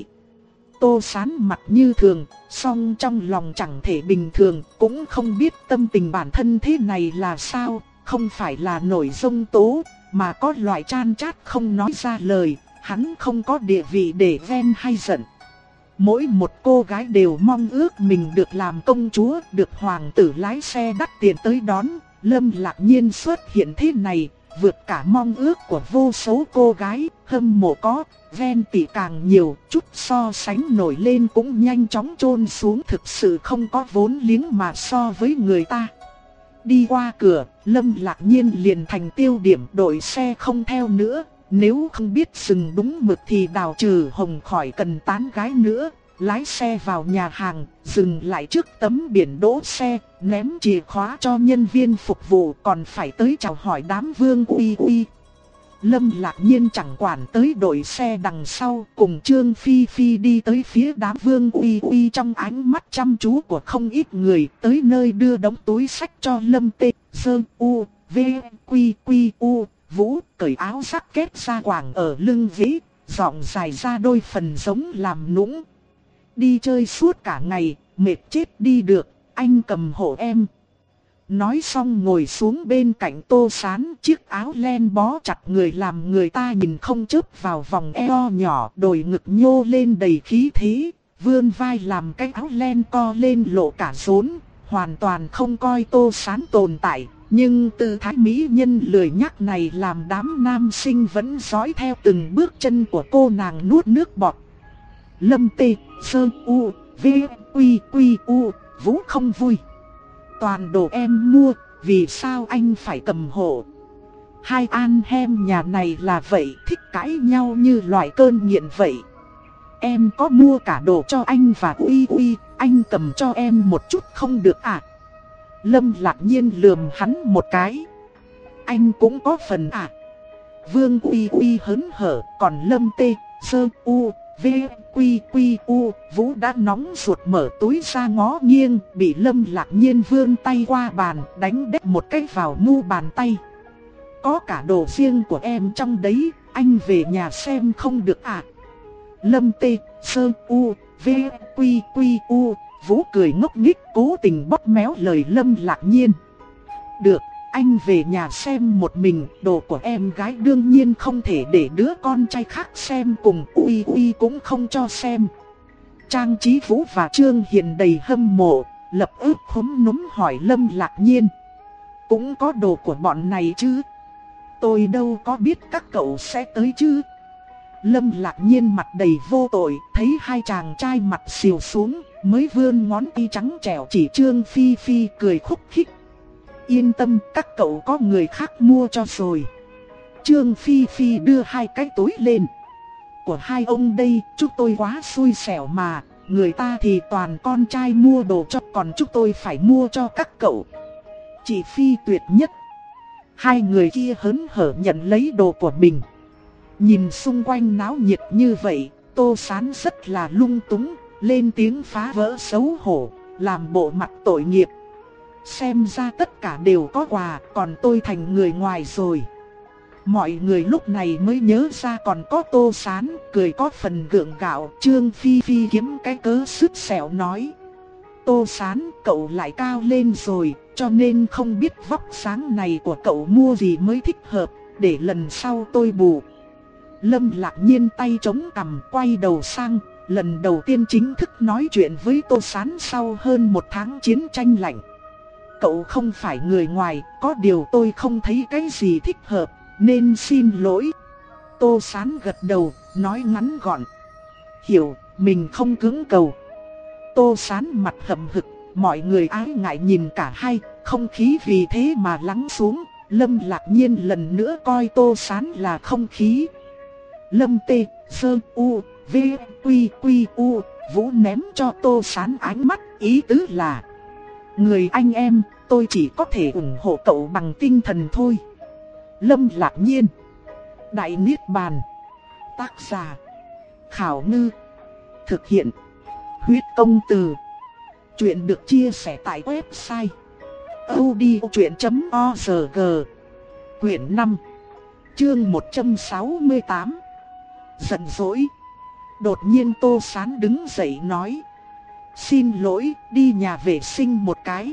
Tô Sán mặt như thường, song trong lòng chẳng thể bình thường, cũng không biết tâm tình bản thân thế này là sao, không phải là nổi giông tố, mà có loại chan chát không nói ra lời, hắn không có địa vị để ghen hay giận. Mỗi một cô gái đều mong ước mình được làm công chúa, được hoàng tử lái xe đắt tiền tới đón. Lâm Lạc Nhiên xuất hiện thế này, vượt cả mong ước của vô số cô gái, hâm mộ có, ghen tị càng nhiều, chút so sánh nổi lên cũng nhanh chóng chôn xuống, thực sự không có vốn liếng mà so với người ta. Đi qua cửa, Lâm Lạc Nhiên liền thành tiêu điểm, đội xe không theo nữa. Nếu không biết dừng đúng mực thì Đào Trừ Hồng khỏi cần tán gái nữa. Lái xe vào nhà hàng, dừng lại trước tấm biển đỗ xe, ném chìa khóa cho nhân viên phục vụ, còn phải tới chào hỏi đám Vương Uy Uy. Lâm Lạc Nhiên chẳng quản tới đội xe đằng sau, cùng Trương Phi Phi đi tới phía đám Vương Uy Uy trong ánh mắt chăm chú của không ít người, tới nơi đưa đống túi sách cho Lâm Tê, Sơ U, V, Quy Quy U, Vũ, cởi áo sắc kết ra quàng ở lưng vĩ, giọng dài ra đôi phần giống làm nũng. Đi chơi suốt cả ngày, mệt chết đi được, anh cầm hộ em. Nói xong ngồi xuống bên cạnh Tô Sán, chiếc áo len bó chặt người làm người ta nhìn không chớp vào vòng eo nhỏ, đồi ngực nhô lên đầy khí thế, vươn vai làm cái áo len co lên lộ cả rốn, hoàn toàn không coi Tô Sán tồn tại. Nhưng tư thái mỹ nhân lười nhắc này làm đám nam sinh vẫn dõi theo từng bước chân của cô nàng nuốt nước bọt. Lâm Tê, Sơ U, V, Quy Quy U, Vũ không vui. Toàn đồ em mua, vì sao anh phải cầm hộ? Hai an hem nhà này là vậy, thích cãi nhau như loại cơn nghiện vậy. Em có mua cả đồ cho anh và Uy Uy, anh cầm cho em một chút không được à? Lâm Lạc Nhiên lườm hắn một cái. Anh cũng có phần à? Vương Uy Uy hớn hở, còn Lâm Tê, Sơ U, V, Quy Quy U, Vũ đã nóng ruột mở túi ra ngó nghiêng, bị Lâm Lạc Nhiên vươn tay qua bàn, đánh đét một cái vào mu bàn tay. Có cả đồ riêng của em trong đấy, anh về nhà xem không được à? Lâm Tê, Sơ U, V, Quy Quy U, Vũ cười ngốc nghích cố tình bóp méo lời Lâm Lạc Nhiên. Được, anh về nhà xem một mình, đồ của em gái đương nhiên không thể để đứa con trai khác xem cùng, Uy Uy cũng không cho xem. Trang Chí Vũ và Trương Hiền đầy hâm mộ, lập ức khúm núm hỏi Lâm Lạc Nhiên. Cũng có đồ của bọn này chứ? Tôi đâu có biết các cậu sẽ tới chứ? Lâm Lạc Nhiên mặt đầy vô tội, thấy hai chàng trai mặt xìu xuống, mới vươn ngón tay trắng trẻo chỉ Trương Phi Phi cười khúc khích. Yên tâm, các cậu có người khác mua cho rồi. Trương Phi Phi đưa hai cái túi lên. Của hai ông đây, chúng tôi quá xui xẻo mà, người ta thì toàn con trai mua đồ cho, còn chúng tôi phải mua cho các cậu. Chị Phi tuyệt nhất. Hai người kia hớn hở nhận lấy đồ của mình. Nhìn xung quanh náo nhiệt như vậy, Tô Sán rất là lung túng, lên tiếng phá vỡ xấu hổ, làm bộ mặt tội nghiệp. Xem ra tất cả đều có quà, còn tôi thành người ngoài rồi. Mọi người lúc này mới nhớ ra còn có Tô Sán, cười có phần gượng gạo. Trương Phi Phi kiếm cái cớ sứt sẹo nói. Tô Sán, cậu lại cao lên rồi, cho nên không biết vóc dáng này của cậu mua gì mới thích hợp, để lần sau tôi bù. Lâm Lạc Nhiên tay chống cằm quay đầu sang, lần đầu tiên chính thức nói chuyện với Tô Sán sau hơn một tháng chiến tranh lạnh. Cậu không phải người ngoài, có điều tôi không thấy cái gì thích hợp, nên xin lỗi. Tô Sán gật đầu, nói ngắn gọn. Hiểu, mình không cưỡng cầu. Tô Sán mặt hậm hực, mọi người ái ngại nhìn cả hai, không khí vì thế mà lắng xuống. Lâm Lạc Nhiên lần nữa coi Tô Sán là không khí. Lâm Tê, Sơ U, V, Quy Quy U, Vũ ném cho Tô Sán ánh mắt, ý tứ là người anh em, tôi chỉ có thể ủng hộ cậu bằng tinh thần thôi. Lâm Lạc Nhiên. Đại Niết Bàn. Tác giả Khảo Ngư. Thực hiện Huyết Công Từ. Chuyện được chia sẻ tại website audiochuyện chấm org. Quyển năm, chương một trăm sáu mươi tám. Giận dỗi. Đột nhiên Tô Sán đứng dậy nói. Xin lỗi, đi nhà vệ sinh một cái.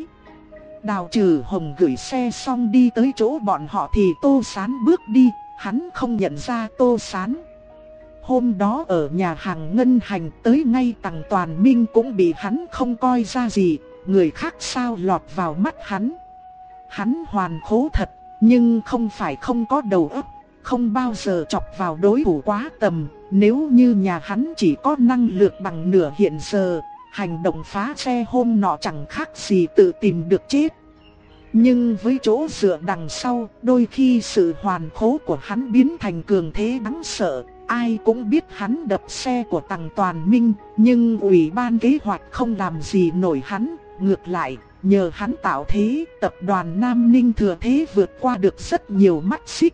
Đào Trừ Hồng gửi xe xong đi tới chỗ bọn họ thì Tô Sán bước đi, hắn không nhận ra Tô Sán. Hôm đó ở nhà hàng ngân hành tới ngay Tằng Toàn Minh cũng bị hắn không coi ra gì, người khác sao lọt vào mắt hắn. Hắn hoàn khố thật, nhưng không phải không có đầu óc, không bao giờ chọc vào đối thủ quá tầm. Nếu như nhà hắn chỉ có năng lực bằng nửa hiện giờ, hành động phá xe hôm nọ chẳng khác gì tự tìm được chết. Nhưng với chỗ dựa đằng sau, đôi khi sự hoàn khố của hắn biến thành cường thế đáng sợ. Ai cũng biết hắn đập xe của Tằng Toàn Minh, nhưng ủy ban kế hoạch không làm gì nổi hắn. Ngược lại, nhờ hắn tạo thế, tập đoàn Nam Ninh thừa thế vượt qua được rất nhiều mắt xích.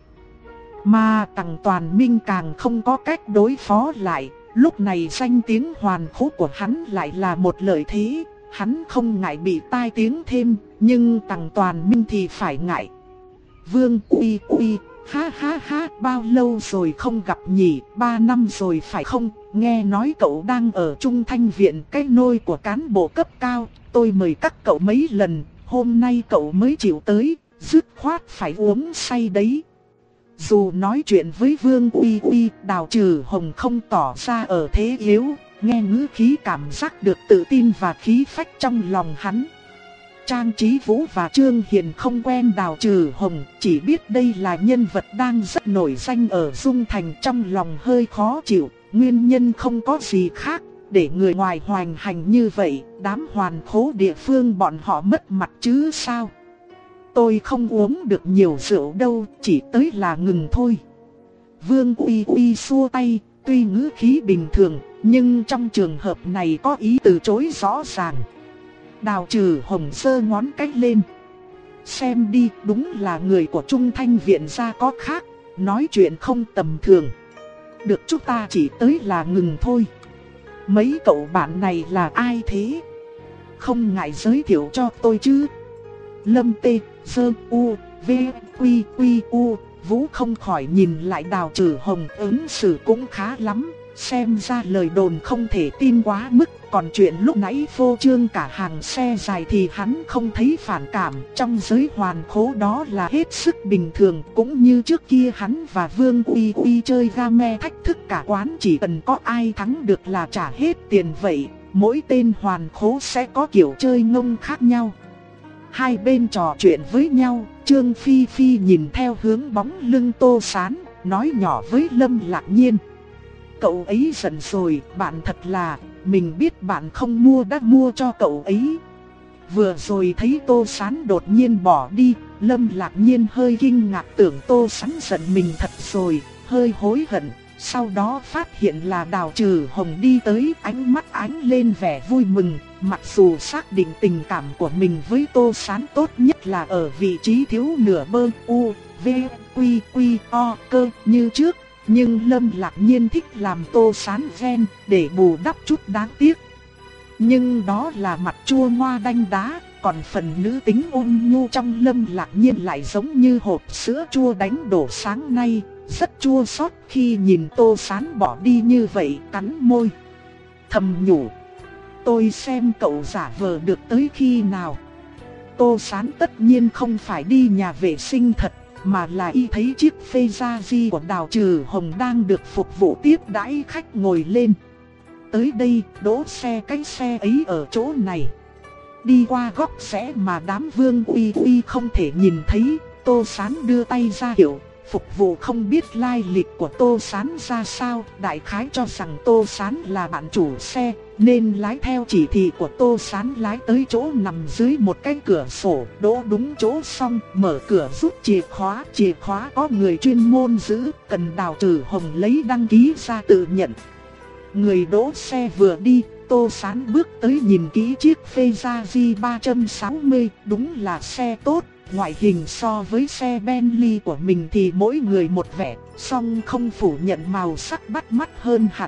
Mà Tằng Toàn Minh càng không có cách đối phó lại. Lúc này danh tiếng hoàn khố của hắn lại là một lợi thế. Hắn không ngại bị tai tiếng thêm, nhưng Tằng Toàn Minh thì phải ngại. Vương Uy Uy, ha ha ha, bao lâu rồi không gặp nhỉ, ba năm rồi phải không? Nghe nói cậu đang ở Trung Thanh Viện, cái nôi của cán bộ cấp cao. Tôi mời các cậu mấy lần, hôm nay cậu mới chịu tới, dứt khoát phải uống say đấy. Dù nói chuyện với Vương Uy Uy, Đào Trừ Hồng không tỏ ra ở thế yếu, nghe ngữ khí cảm giác được tự tin và khí phách trong lòng hắn. Trang Chí Vũ và Trương Hiền không quen Đào Trừ Hồng, chỉ biết đây là nhân vật đang rất nổi danh ở Dung Thành, trong lòng hơi khó chịu. Nguyên nhân không có gì khác, để người ngoài hoành hành như vậy, đám hoàn khố địa phương bọn họ mất mặt chứ sao. Tôi không uống được nhiều rượu đâu, chỉ tới là ngừng thôi. Vương Uy Uy xua tay, tuy ngữ khí bình thường, nhưng trong trường hợp này có ý từ chối rõ ràng. Đào Trừ Hồng giơ ngón cái lên. Xem đi, đúng là người của Trung Thanh Viện ra có khác, nói chuyện không tầm thường. Được, chúng ta chỉ tới là ngừng thôi. Mấy cậu bạn này là ai thế? Không ngại giới thiệu cho tôi chứ? Lâm Tê, Sơ, U, V, Quy, Quy, U. Vũ không khỏi nhìn lại Đào Trừ Hồng ứng xử cũng khá lắm. Xem ra lời đồn không thể tin quá mức. Còn chuyện lúc nãy phô trương cả hàng xe dài thì hắn không thấy phản cảm. Trong giới hoàn khố đó là hết sức bình thường. Cũng như trước kia hắn và Vương Uy Uy chơi game thách thức cả quán, chỉ cần có ai thắng được là trả hết tiền vậy. Mỗi tên hoàn khố sẽ có kiểu chơi ngông khác nhau. Hai bên trò chuyện với nhau, Trương Phi Phi nhìn theo hướng bóng lưng Tô Sán, nói nhỏ với Lâm Lạc Nhiên. Cậu ấy giận rồi, bạn thật là, mình biết bạn không mua đã mua cho cậu ấy. Vừa rồi thấy Tô Sán đột nhiên bỏ đi, Lâm Lạc Nhiên hơi kinh ngạc, tưởng Tô Sán giận mình thật rồi, hơi hối hận. Sau đó phát hiện là Đào Trừ Hồng đi tới, ánh mắt ánh lên vẻ vui mừng. Mặc dù xác định tình cảm của mình với Tô Sán tốt nhất là ở vị trí thiếu nửa bơ u, v, quy, quy, o, cơ như trước, nhưng Lâm Lạc Nhiên thích làm Tô Sán ghen để bù đắp chút đáng tiếc. Nhưng đó là mặt chua ngoa đanh đá, còn phần nữ tính ôn nhu trong Lâm Lạc Nhiên lại giống như hộp sữa chua đánh đổ sáng nay, rất chua xót khi nhìn Tô Sán bỏ đi như vậy, cắn môi thầm nhủ. Tôi xem cậu giả vờ được tới khi nào. Tô Sán tất nhiên không phải đi nhà vệ sinh thật, mà là y thấy chiếc phê gia di của Đào Trừ Hồng đang được phục vụ tiếp đãi khách ngồi lên. Tới đây, đỗ xe cái xe ấy ở chỗ này. Đi qua góc rẽ mà đám Vương Uy Uy không thể nhìn thấy, Tô Sán đưa tay ra hiệu. Phục vụ không biết lai lịch của Tô Sán ra sao, đại khái cho rằng Tô Sán là bạn chủ xe, nên lái theo chỉ thị của Tô Sán lái tới chỗ nằm dưới một cái cửa sổ, đỗ đúng chỗ xong, mở cửa rút chìa khóa, chìa khóa có người chuyên môn giữ, cần Đào Trừ Hồng lấy đăng ký ra tự nhận. Người đỗ xe vừa đi, Tô Sán bước tới nhìn kỹ chiếc phê gia di ba trăm sáu mươi, đúng là xe tốt. Ngoại hình so với xe Bentley của mình thì mỗi người một vẻ, song không phủ nhận màu sắc bắt mắt hơn hẳn.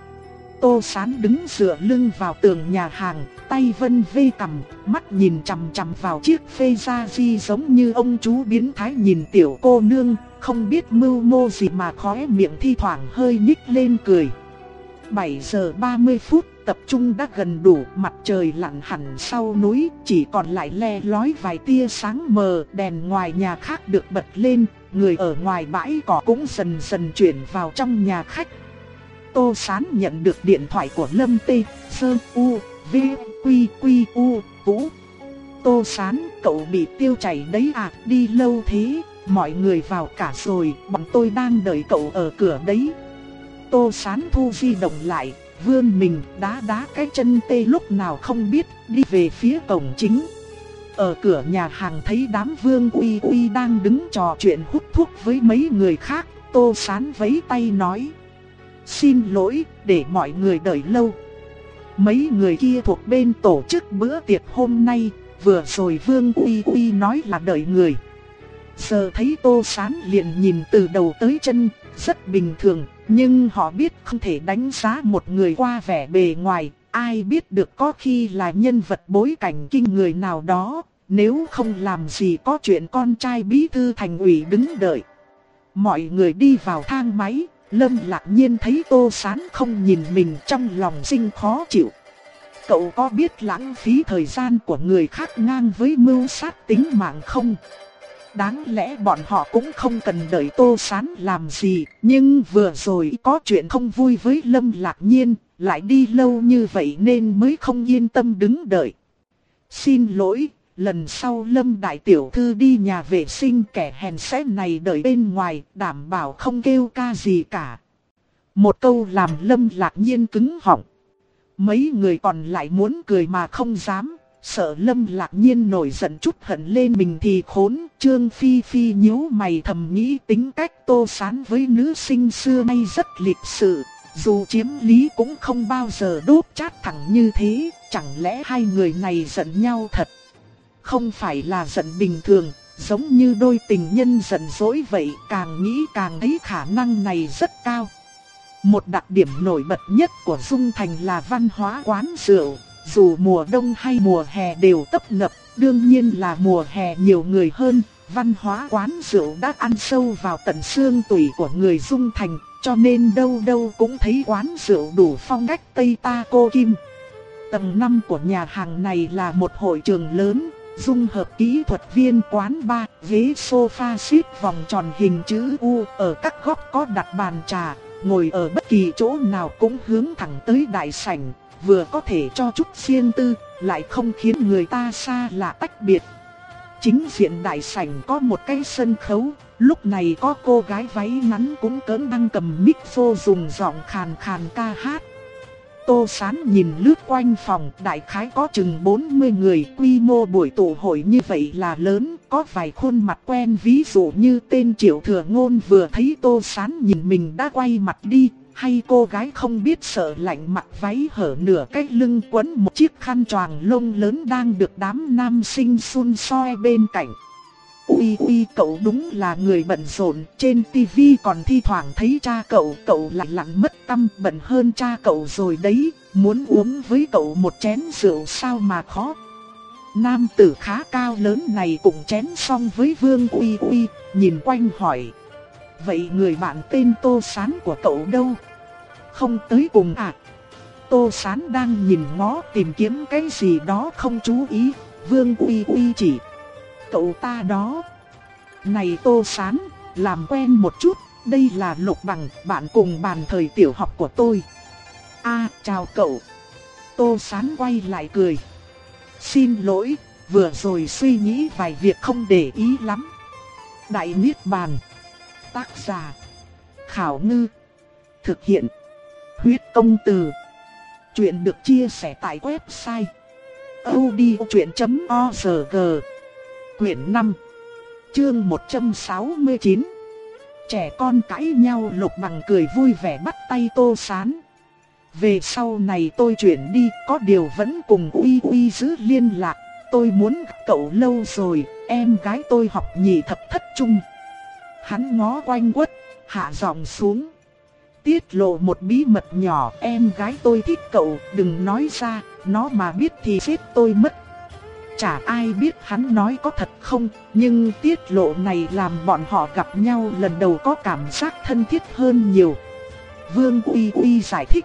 Tô Sán đứng dựa lưng vào tường nhà hàng, tay vân vê cằm, mắt nhìn chằm chằm vào chiếc phê gia di giống như ông chú biến thái nhìn tiểu cô nương, không biết mưu mô gì mà khóe miệng thi thoảng hơi nhích lên cười. bảy giờ ba mươi phút, tập trung đã gần đủ, mặt trời lặn hẳn sau núi, chỉ còn lại le lói vài tia sáng mờ, đèn ngoài nhà khác được bật lên, người ở ngoài bãi cỏ cũng dần dần chuyển vào trong nhà khách. Tô Sán nhận được điện thoại của Lâm Tê, Sơ U, V, Quy, Quy, U, Vũ. Tô Sán, cậu bị tiêu chảy đấy à, đi lâu thế, mọi người vào cả rồi, bọn tôi đang đợi cậu ở cửa đấy. Tô Sán thu di động lại, vươn mình đá đá cái chân Tê lúc nào không biết, đi về phía cổng chính. Ở cửa nhà hàng thấy đám Vương Uy Uy đang đứng trò chuyện hút thuốc với mấy người khác, Tô Sán vẫy tay nói: xin lỗi, để mọi người đợi lâu. Mấy người kia thuộc bên tổ chức bữa tiệc hôm nay, vừa rồi Vương Uy Uy nói là đợi người. Giờ thấy Tô Sán liền nhìn từ đầu tới chân, rất bình thường, nhưng họ biết không thể đánh giá một người qua vẻ bề ngoài, ai biết được có khi là nhân vật bối cảnh kinh người nào đó, nếu không làm gì có chuyện con trai bí thư thành ủy đứng đợi. Mọi người đi vào thang máy, Lâm Lạc Nhiên thấy Tô Sán không nhìn mình trong lòng sinh khó chịu. Cậu có biết lãng phí thời gian của người khác ngang với mưu sát tính mạng không? Đáng lẽ bọn họ cũng không cần đợi Tô Sán làm gì, nhưng vừa rồi có chuyện không vui với Lâm Lạc Nhiên, lại đi lâu như vậy nên mới không yên tâm đứng đợi. Xin lỗi, lần sau Lâm đại tiểu thư đi nhà vệ sinh kẻ hèn xé này đợi bên ngoài, đảm bảo không kêu ca gì cả. Một câu làm Lâm Lạc Nhiên cứng họng. Mấy người còn lại muốn cười mà không dám, sợ Lâm Lạc Nhiên nổi giận chút hận lên mình thì khốn. Trương Phi Phi nhíu mày thầm nghĩ tính cách Tô Sán với nữ sinh xưa nay rất lịch sự, dù chiếm lý cũng không bao giờ đốt chát thẳng như thế, chẳng lẽ hai người này giận nhau thật? Không phải là giận bình thường, giống như đôi tình nhân giận dỗi vậy, càng nghĩ càng thấy khả năng này rất cao. Một đặc điểm nổi bật nhất của Dung Thành là văn hóa quán rượu, dù mùa đông hay mùa hè đều tấp nập, đương nhiên là mùa hè nhiều người hơn. Văn hóa quán rượu đã ăn sâu vào tận xương tủy của người Dung Thành, cho nên đâu đâu cũng thấy quán rượu đủ phong cách Tây Ta Cô Kim. Tầng năm của nhà hàng này là một hội trường lớn, dung hợp kỹ thuật viên quán bar, ghế sofa xếp vòng tròn hình chữ U, ở các góc có đặt bàn trà, ngồi ở bất kỳ chỗ nào cũng hướng thẳng tới đại sảnh, vừa có thể cho chút riêng tư, lại không khiến người ta xa lạ tách biệt. Chính diện đại sảnh có một cái sân khấu, lúc này có cô gái váy ngắn cũng cỡn đang cầm micro dùng giọng khàn khàn ca hát. Tô Sán nhìn lướt quanh phòng, đại khái có chừng bốn mươi người, quy mô buổi tụ hội như vậy là lớn, có vài khuôn mặt quen, ví dụ như tên Triệu Thừa Ngôn vừa thấy Tô Sán nhìn mình đã quay mặt đi, hay cô gái không biết sợ lạnh mặc váy hở nửa cái lưng quấn một chiếc khăn choàng lông lớn đang được đám nam sinh xun xoe bên cạnh. Ui ui, cậu đúng là người bận rộn, trên tivi còn thi thoảng thấy cha cậu, cậu lại lặn mất tâm, bận hơn cha cậu rồi đấy, muốn uống với cậu một chén rượu sao mà khó. Nam tử khá cao lớn này cũng chén xong với Vương Uy Uy, nhìn quanh hỏi: vậy người bạn tên Tô Sán của cậu đâu? Không tới cùng à? Tô Sán đang nhìn ngó tìm kiếm cái gì đó không chú ý, Vương Uy Uy chỉ: cậu ta đó. Này Tô Sán, làm quen một chút, đây là Lục Bằng, bạn cùng bàn thời tiểu học của tôi. À, chào cậu. Tô Sán quay lại cười: xin lỗi, vừa rồi suy nghĩ vài việc không để ý lắm. Đại Niết Bàn. Tác giả: Khảo Ngư. Thực hiện: Huyết Công Từ. Chuyện được chia sẻ tại website audiochuyện chấm org. Quyển năm, chương một trăm sáu mươi chín. Trẻ con cãi nhau. Lục Bằng cười vui vẻ bắt tay Tô Sán: về sau này tôi chuyển đi, có điều vẫn cùng Uy Uy giữ liên lạc. Tôi muốn gặp cậu lâu rồi, em gái tôi học nhị thập thất trung. Hắn ngó quanh quất, hạ giọng xuống: tiết lộ một bí mật nhỏ, em gái tôi thích cậu, đừng nói ra, nó mà biết thì giết tôi mất. Chả ai biết hắn nói có thật không, nhưng tiết lộ này làm bọn họ gặp nhau lần đầu có cảm giác thân thiết hơn nhiều. Vương Uy Uy giải thích: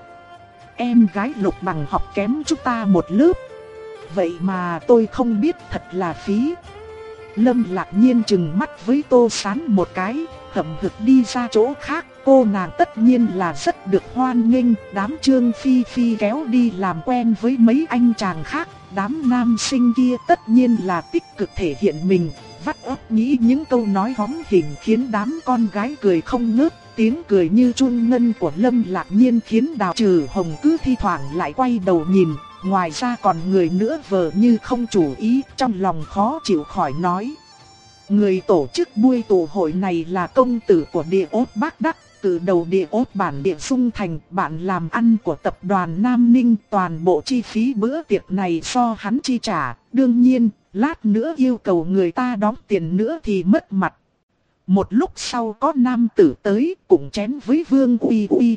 em gái Lục Bằng học kém chúng ta một lớp. Vậy mà tôi không biết, thật là phí. Lâm Lạc Nhiên trừng mắt với Tô Sán một cái, hậm hực đi ra chỗ khác. cô nàng tất nhiên là rất được hoan nghênh. Đám Trương Phi Phi kéo đi làm quen với mấy anh chàng khác. Đám nam sinh kia tất nhiên là tích cực thể hiện mình, vắt óc nghĩ những câu nói hóm hình khiến đám con gái cười không ngớt. Tiếng cười như chuông ngân của Lâm Lạc Nhiên khiến Đào Trừ Hồng cứ thi thoảng lại quay đầu nhìn. Ngoài ra còn người nữa vờ như không chủ ý, trong lòng khó chịu khỏi nói. Người tổ chức buổi tụ hội này là công tử của Địa Ốt Bác Đắc. Từ đầu Địa Ốt bản Địa Dung Thành, bạn làm ăn của tập đoàn Nam Ninh, toàn bộ chi phí bữa tiệc này do hắn chi trả. Đương nhiên, lát nữa yêu cầu người ta đóng tiền nữa thì mất mặt. Một lúc sau có nam tử tới cùng chén với Vương Uy Uy.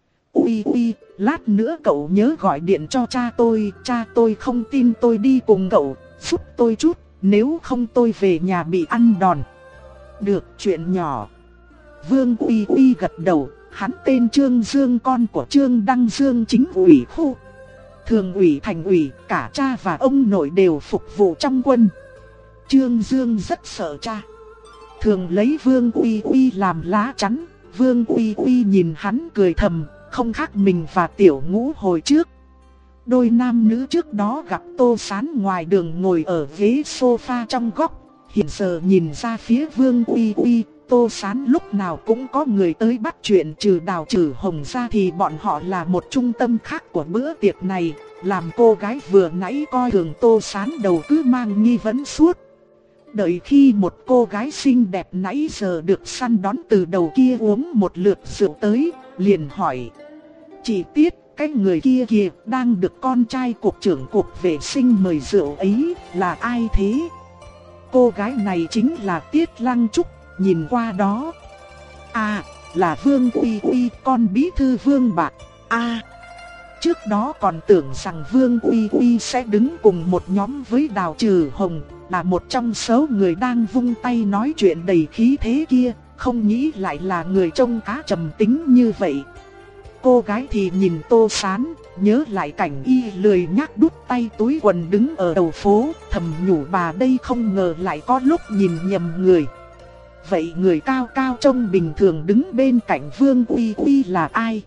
Uy Uy, lát nữa cậu nhớ gọi điện cho cha tôi, cha tôi không tin tôi đi cùng cậu, giúp tôi chút, nếu không tôi về nhà bị ăn đòn. Được, chuyện nhỏ. Vương Uy Uy gật đầu, hắn tên Trương Dương, con của Trương Đăng Dương, chính ủy khu. Thường ủy, thành ủy, cả cha và ông nội đều phục vụ trong quân. Trương Dương rất sợ cha, thường lấy Vương Uy Uy làm lá chắn. Vương Uy Uy nhìn hắn cười thầm, không khác mình và Tiểu Ngũ hồi trước. Đôi nam nữ trước đó gặp Tô Sán ngoài đường ngồi ở ghế sofa trong góc. Hiện giờ nhìn ra phía Vương Uy Uy, Tô Sán lúc nào cũng có người tới bắt chuyện, trừ Đào Trừ Hồng ra thì bọn họ là một trung tâm khác của bữa tiệc này. Làm cô gái vừa nãy coi thường Tô Sán đầu cứ mang nghi vấn suốt. Đợi khi một cô gái xinh đẹp nãy giờ được săn đón từ đầu kia uống một lượt rượu tới, liền hỏi: chị Tiết, cái người kia kìa đang được con trai cục trưởng cục vệ sinh mời rượu ấy, là ai thế? Cô gái này chính là Tiết Lăng Trúc, nhìn qua đó. À, là Vương Uy Uy, con bí thư Vương Bạc. À, trước đó còn tưởng rằng Vương Uy Uy sẽ đứng cùng một nhóm với Đào Trừ Hồng, là một trong số người đang vung tay nói chuyện đầy khí thế kia, không nghĩ lại là người trông khá trầm tính như vậy. Cô gái thì nhìn Tô Sán, nhớ lại cảnh y lười nhác đút tay túi quần đứng ở đầu phố, thầm nhủ bà đây không ngờ lại có lúc nhìn nhầm người. Vậy người cao cao trông bình thường đứng bên cạnh Vương Uy Uy là ai?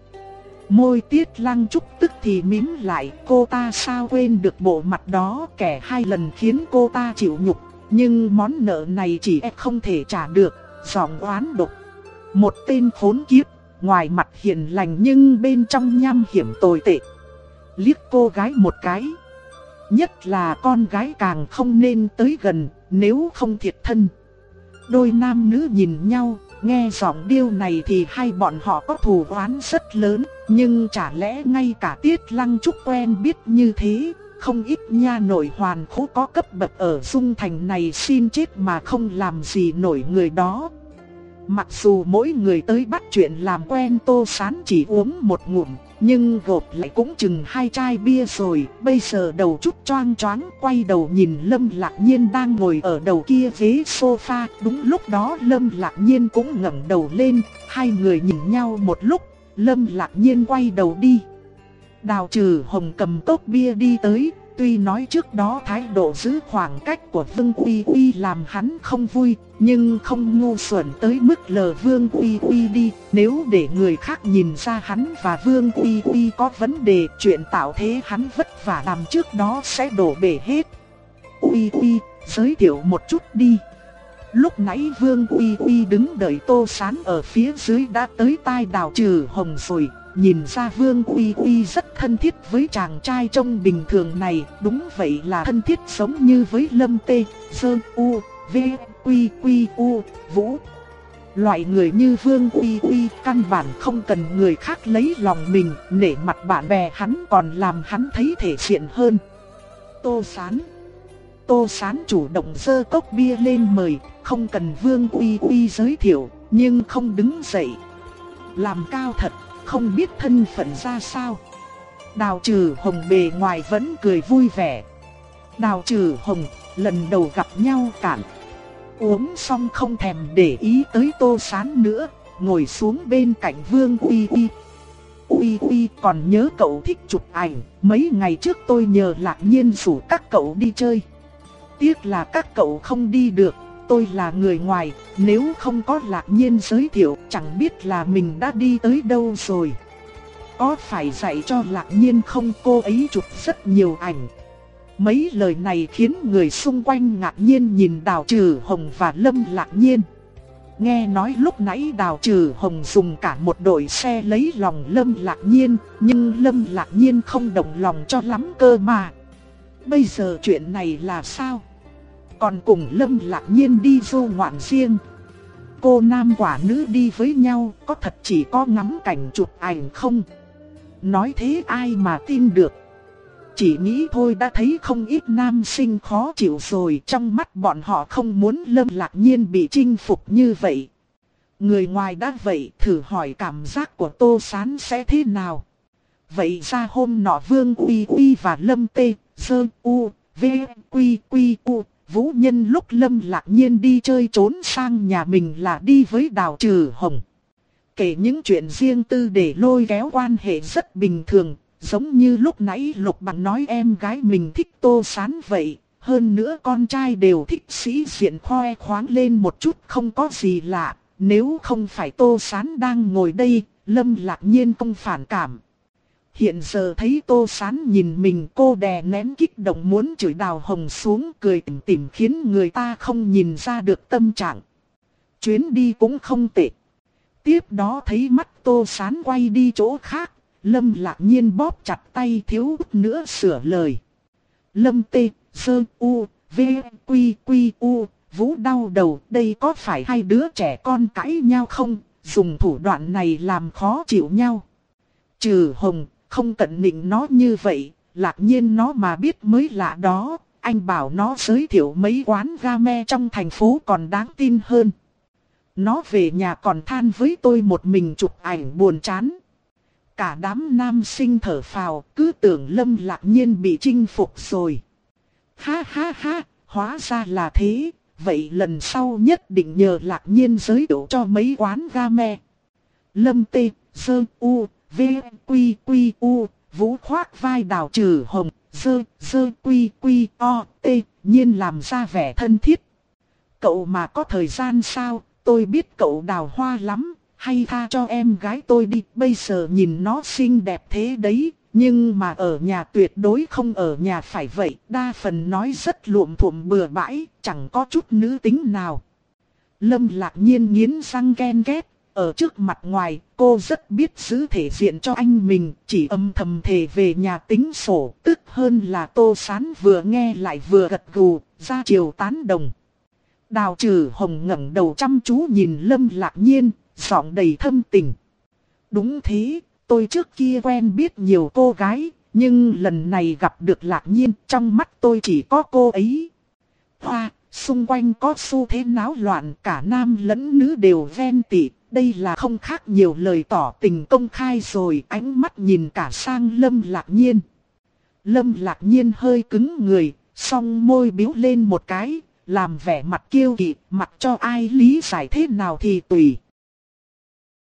Môi Tiết Lăng Trúc tức thì mím lại, cô ta sao quên được bộ mặt đó, kẻ hai lần khiến cô ta chịu nhục, nhưng món nợ này chỉ e không thể trả được, giọng oán độc. Một tên khốn kiếp, ngoài mặt hiền lành nhưng bên trong nham hiểm tồi tệ. Liếc cô gái một cái, nhất là con gái càng không nên tới gần, nếu không thiệt thân. Đôi nam nữ nhìn nhau, nghe giọng điệu này thì hai bọn họ có thù oán rất lớn, nhưng chả lẽ ngay cả Tiết Lăng Trúc quen biết như thế, không ít nha nội hoàn khố có cấp bậc ở Dung Thành này xin chết mà không làm gì nổi người đó. Mặc dù mỗi người tới bắt chuyện làm quen Tô Sán chỉ uống một ngụm, nhưng gộp lại cũng chừng hai chai bia rồi. Bây giờ đầu chút choang choáng, quay đầu nhìn Lâm Lạc Nhiên đang ngồi ở đầu kia ghế sofa. Đúng lúc đó Lâm Lạc Nhiên cũng ngẩng đầu lên, hai người nhìn nhau một lúc, Lâm Lạc Nhiên quay đầu đi. Đào Trừ Hồng cầm cốc bia đi tới. Tuy nói trước đó thái độ giữ khoảng cách của Vương Uy Uy làm hắn không vui, nhưng không ngu xuẩn tới mức lờ Vương Uy Uy đi. Nếu để người khác nhìn ra hắn và Vương Uy Uy có vấn đề, chuyện tạo thế hắn vất vả làm trước đó sẽ đổ bể hết. Uy Uy, giới thiệu một chút đi. Lúc nãy Vương Uy Uy đứng đợi Tô Sán ở phía dưới đã tới tai Đào Trừ Hồng rồi. Nhìn ra Vương Uy Uy rất thân thiết với chàng trai trông bình thường này, đúng vậy là thân thiết giống như với Lâm Tê, Sơn U, V, Quy Quy U, Vũ. Loại người như Vương Uy Uy căn bản không cần người khác lấy lòng mình, nể mặt bạn bè hắn còn làm hắn thấy thể diện hơn. Tô Sán Tô Sán chủ động giơ cốc bia lên mời, không cần Vương Uy Uy giới thiệu, nhưng không đứng dậy. Làm cao thật, không biết thân phận ra sao. Đào Trừ Hồng bề ngoài vẫn cười vui vẻ. Đào Trừ Hồng, lần đầu gặp nhau cạn. Uống xong không thèm để ý tới Tô Sán nữa, ngồi xuống bên cạnh Vương Uy Uy. Uy Uy, còn nhớ cậu thích chụp ảnh, mấy ngày trước tôi nhờ Lạc Nhiên rủ các cậu đi chơi. Tiếc là các cậu không đi được, tôi là người ngoài, nếu không có Lạc Nhiên giới thiệu chẳng biết là mình đã đi tới đâu rồi. Có phải dạy cho Lạc Nhiên không, cô ấy chụp rất nhiều ảnh. Mấy lời này khiến người xung quanh ngạc nhiên nhìn Đào Trừ Hồng và Lâm Lạc Nhiên. Nghe nói lúc nãy Đào Trừ Hồng dùng cả một đội xe lấy lòng Lâm Lạc Nhiên, nhưng Lâm Lạc Nhiên không đồng lòng cho lắm cơ mà. Bây giờ chuyện này là sao? Còn cùng Lâm Lạc Nhiên đi du ngoạn riêng. Cô nam quả nữ đi với nhau, có thật chỉ có ngắm cảnh chụp ảnh không? Nói thế ai mà tin được. Chỉ nghĩ thôi đã thấy không ít nam sinh khó chịu rồi, trong mắt bọn họ không muốn Lâm Lạc Nhiên bị chinh phục như vậy. Người ngoài đã vậy, thử hỏi cảm giác của Tô Sán sẽ thế nào? Vậy ra hôm nọ Vương Uy Uy và Lâm Tê, Dơ U, V, Quy Quy U, Vũ Nhân lúc Lâm Lạc Nhiên đi chơi trốn sang nhà mình là đi với Đào Trừ Hồng. Kể những chuyện riêng tư để lôi kéo quan hệ rất bình thường. Giống như lúc nãy Lục Bằng nói em gái mình thích Tô Sán vậy. Hơn nữa con trai đều thích sĩ diện khoe khoáng lên một chút không có gì lạ. Nếu không phải Tô Sán đang ngồi đây, Lâm Lạc Nhiên không phản cảm. Hiện giờ thấy Tô Sán nhìn mình, cô đè nén kích động muốn chửi Đào Hồng xuống, cười tủm tỉm khiến người ta không nhìn ra được tâm trạng. Chuyến đi cũng không tệ. Tiếp đó thấy mắt Tô Sán quay đi chỗ khác, Lâm Lạc Nhiên bóp chặt tay thiếu nữa sửa lời. Lâm Tê, Sơ U, V, Quy Quy U, Vũ đau đầu, đây có phải hai đứa trẻ con cãi nhau không? Dùng thủ đoạn này làm khó chịu nhau. Trừ Hồng, không cẩn nịnh nó như vậy, Lạc Nhiên nó mà biết mới lạ đó. Anh bảo nó giới thiệu mấy quán ramen trong thành phố còn đáng tin hơn. Nó về nhà còn than với tôi một mình chụp ảnh buồn chán. Cả đám nam sinh thở phào, cứ tưởng Lâm Lạc Nhiên bị chinh phục rồi. Ha ha ha, hóa ra là thế, vậy lần sau nhất định nhờ Lạc Nhiên giới thiệu cho mấy quán ramen. Lâm Tê, Sơ U, V, Quy Quy U, Vũ khoác vai Đào Trừ Hồng, Sơ, Sơ Quy Quy O, T, Nhiên làm ra vẻ thân thiết. Cậu mà có thời gian sao, tôi biết cậu đào hoa lắm. Hay tha cho em gái tôi đi, bây giờ nhìn nó xinh đẹp thế đấy, nhưng mà ở nhà tuyệt đối không ở nhà phải vậy, đa phần nói rất luộm thuộm bừa bãi, chẳng có chút nữ tính nào. Lâm Lạc Nhiên nghiến răng ghen ghét, ở trước mặt ngoài, cô rất biết giữ thể diện cho anh mình, chỉ âm thầm thề về nhà tính sổ, tức hơn là Tô Sán vừa nghe lại vừa gật gù, ra chiều tán đồng. Đào Trừ Hồng ngẩng đầu chăm chú nhìn Lâm Lạc Nhiên, giọng đầy thâm tình. Đúng thế, tôi trước kia quen biết nhiều cô gái, nhưng lần này gặp được Lạc Nhiên, trong mắt tôi chỉ có cô ấy. Hoa, xung quanh có xu thế náo loạn, cả nam lẫn nữ đều ghen tị, đây là không khác nhiều lời tỏ tình công khai rồi, ánh mắt nhìn cả sang Lâm Lạc Nhiên. Lâm Lạc Nhiên hơi cứng người, song môi biếu lên một cái, làm vẻ mặt kiêu kỵ, mặc cho ai lý giải thế nào thì tùy.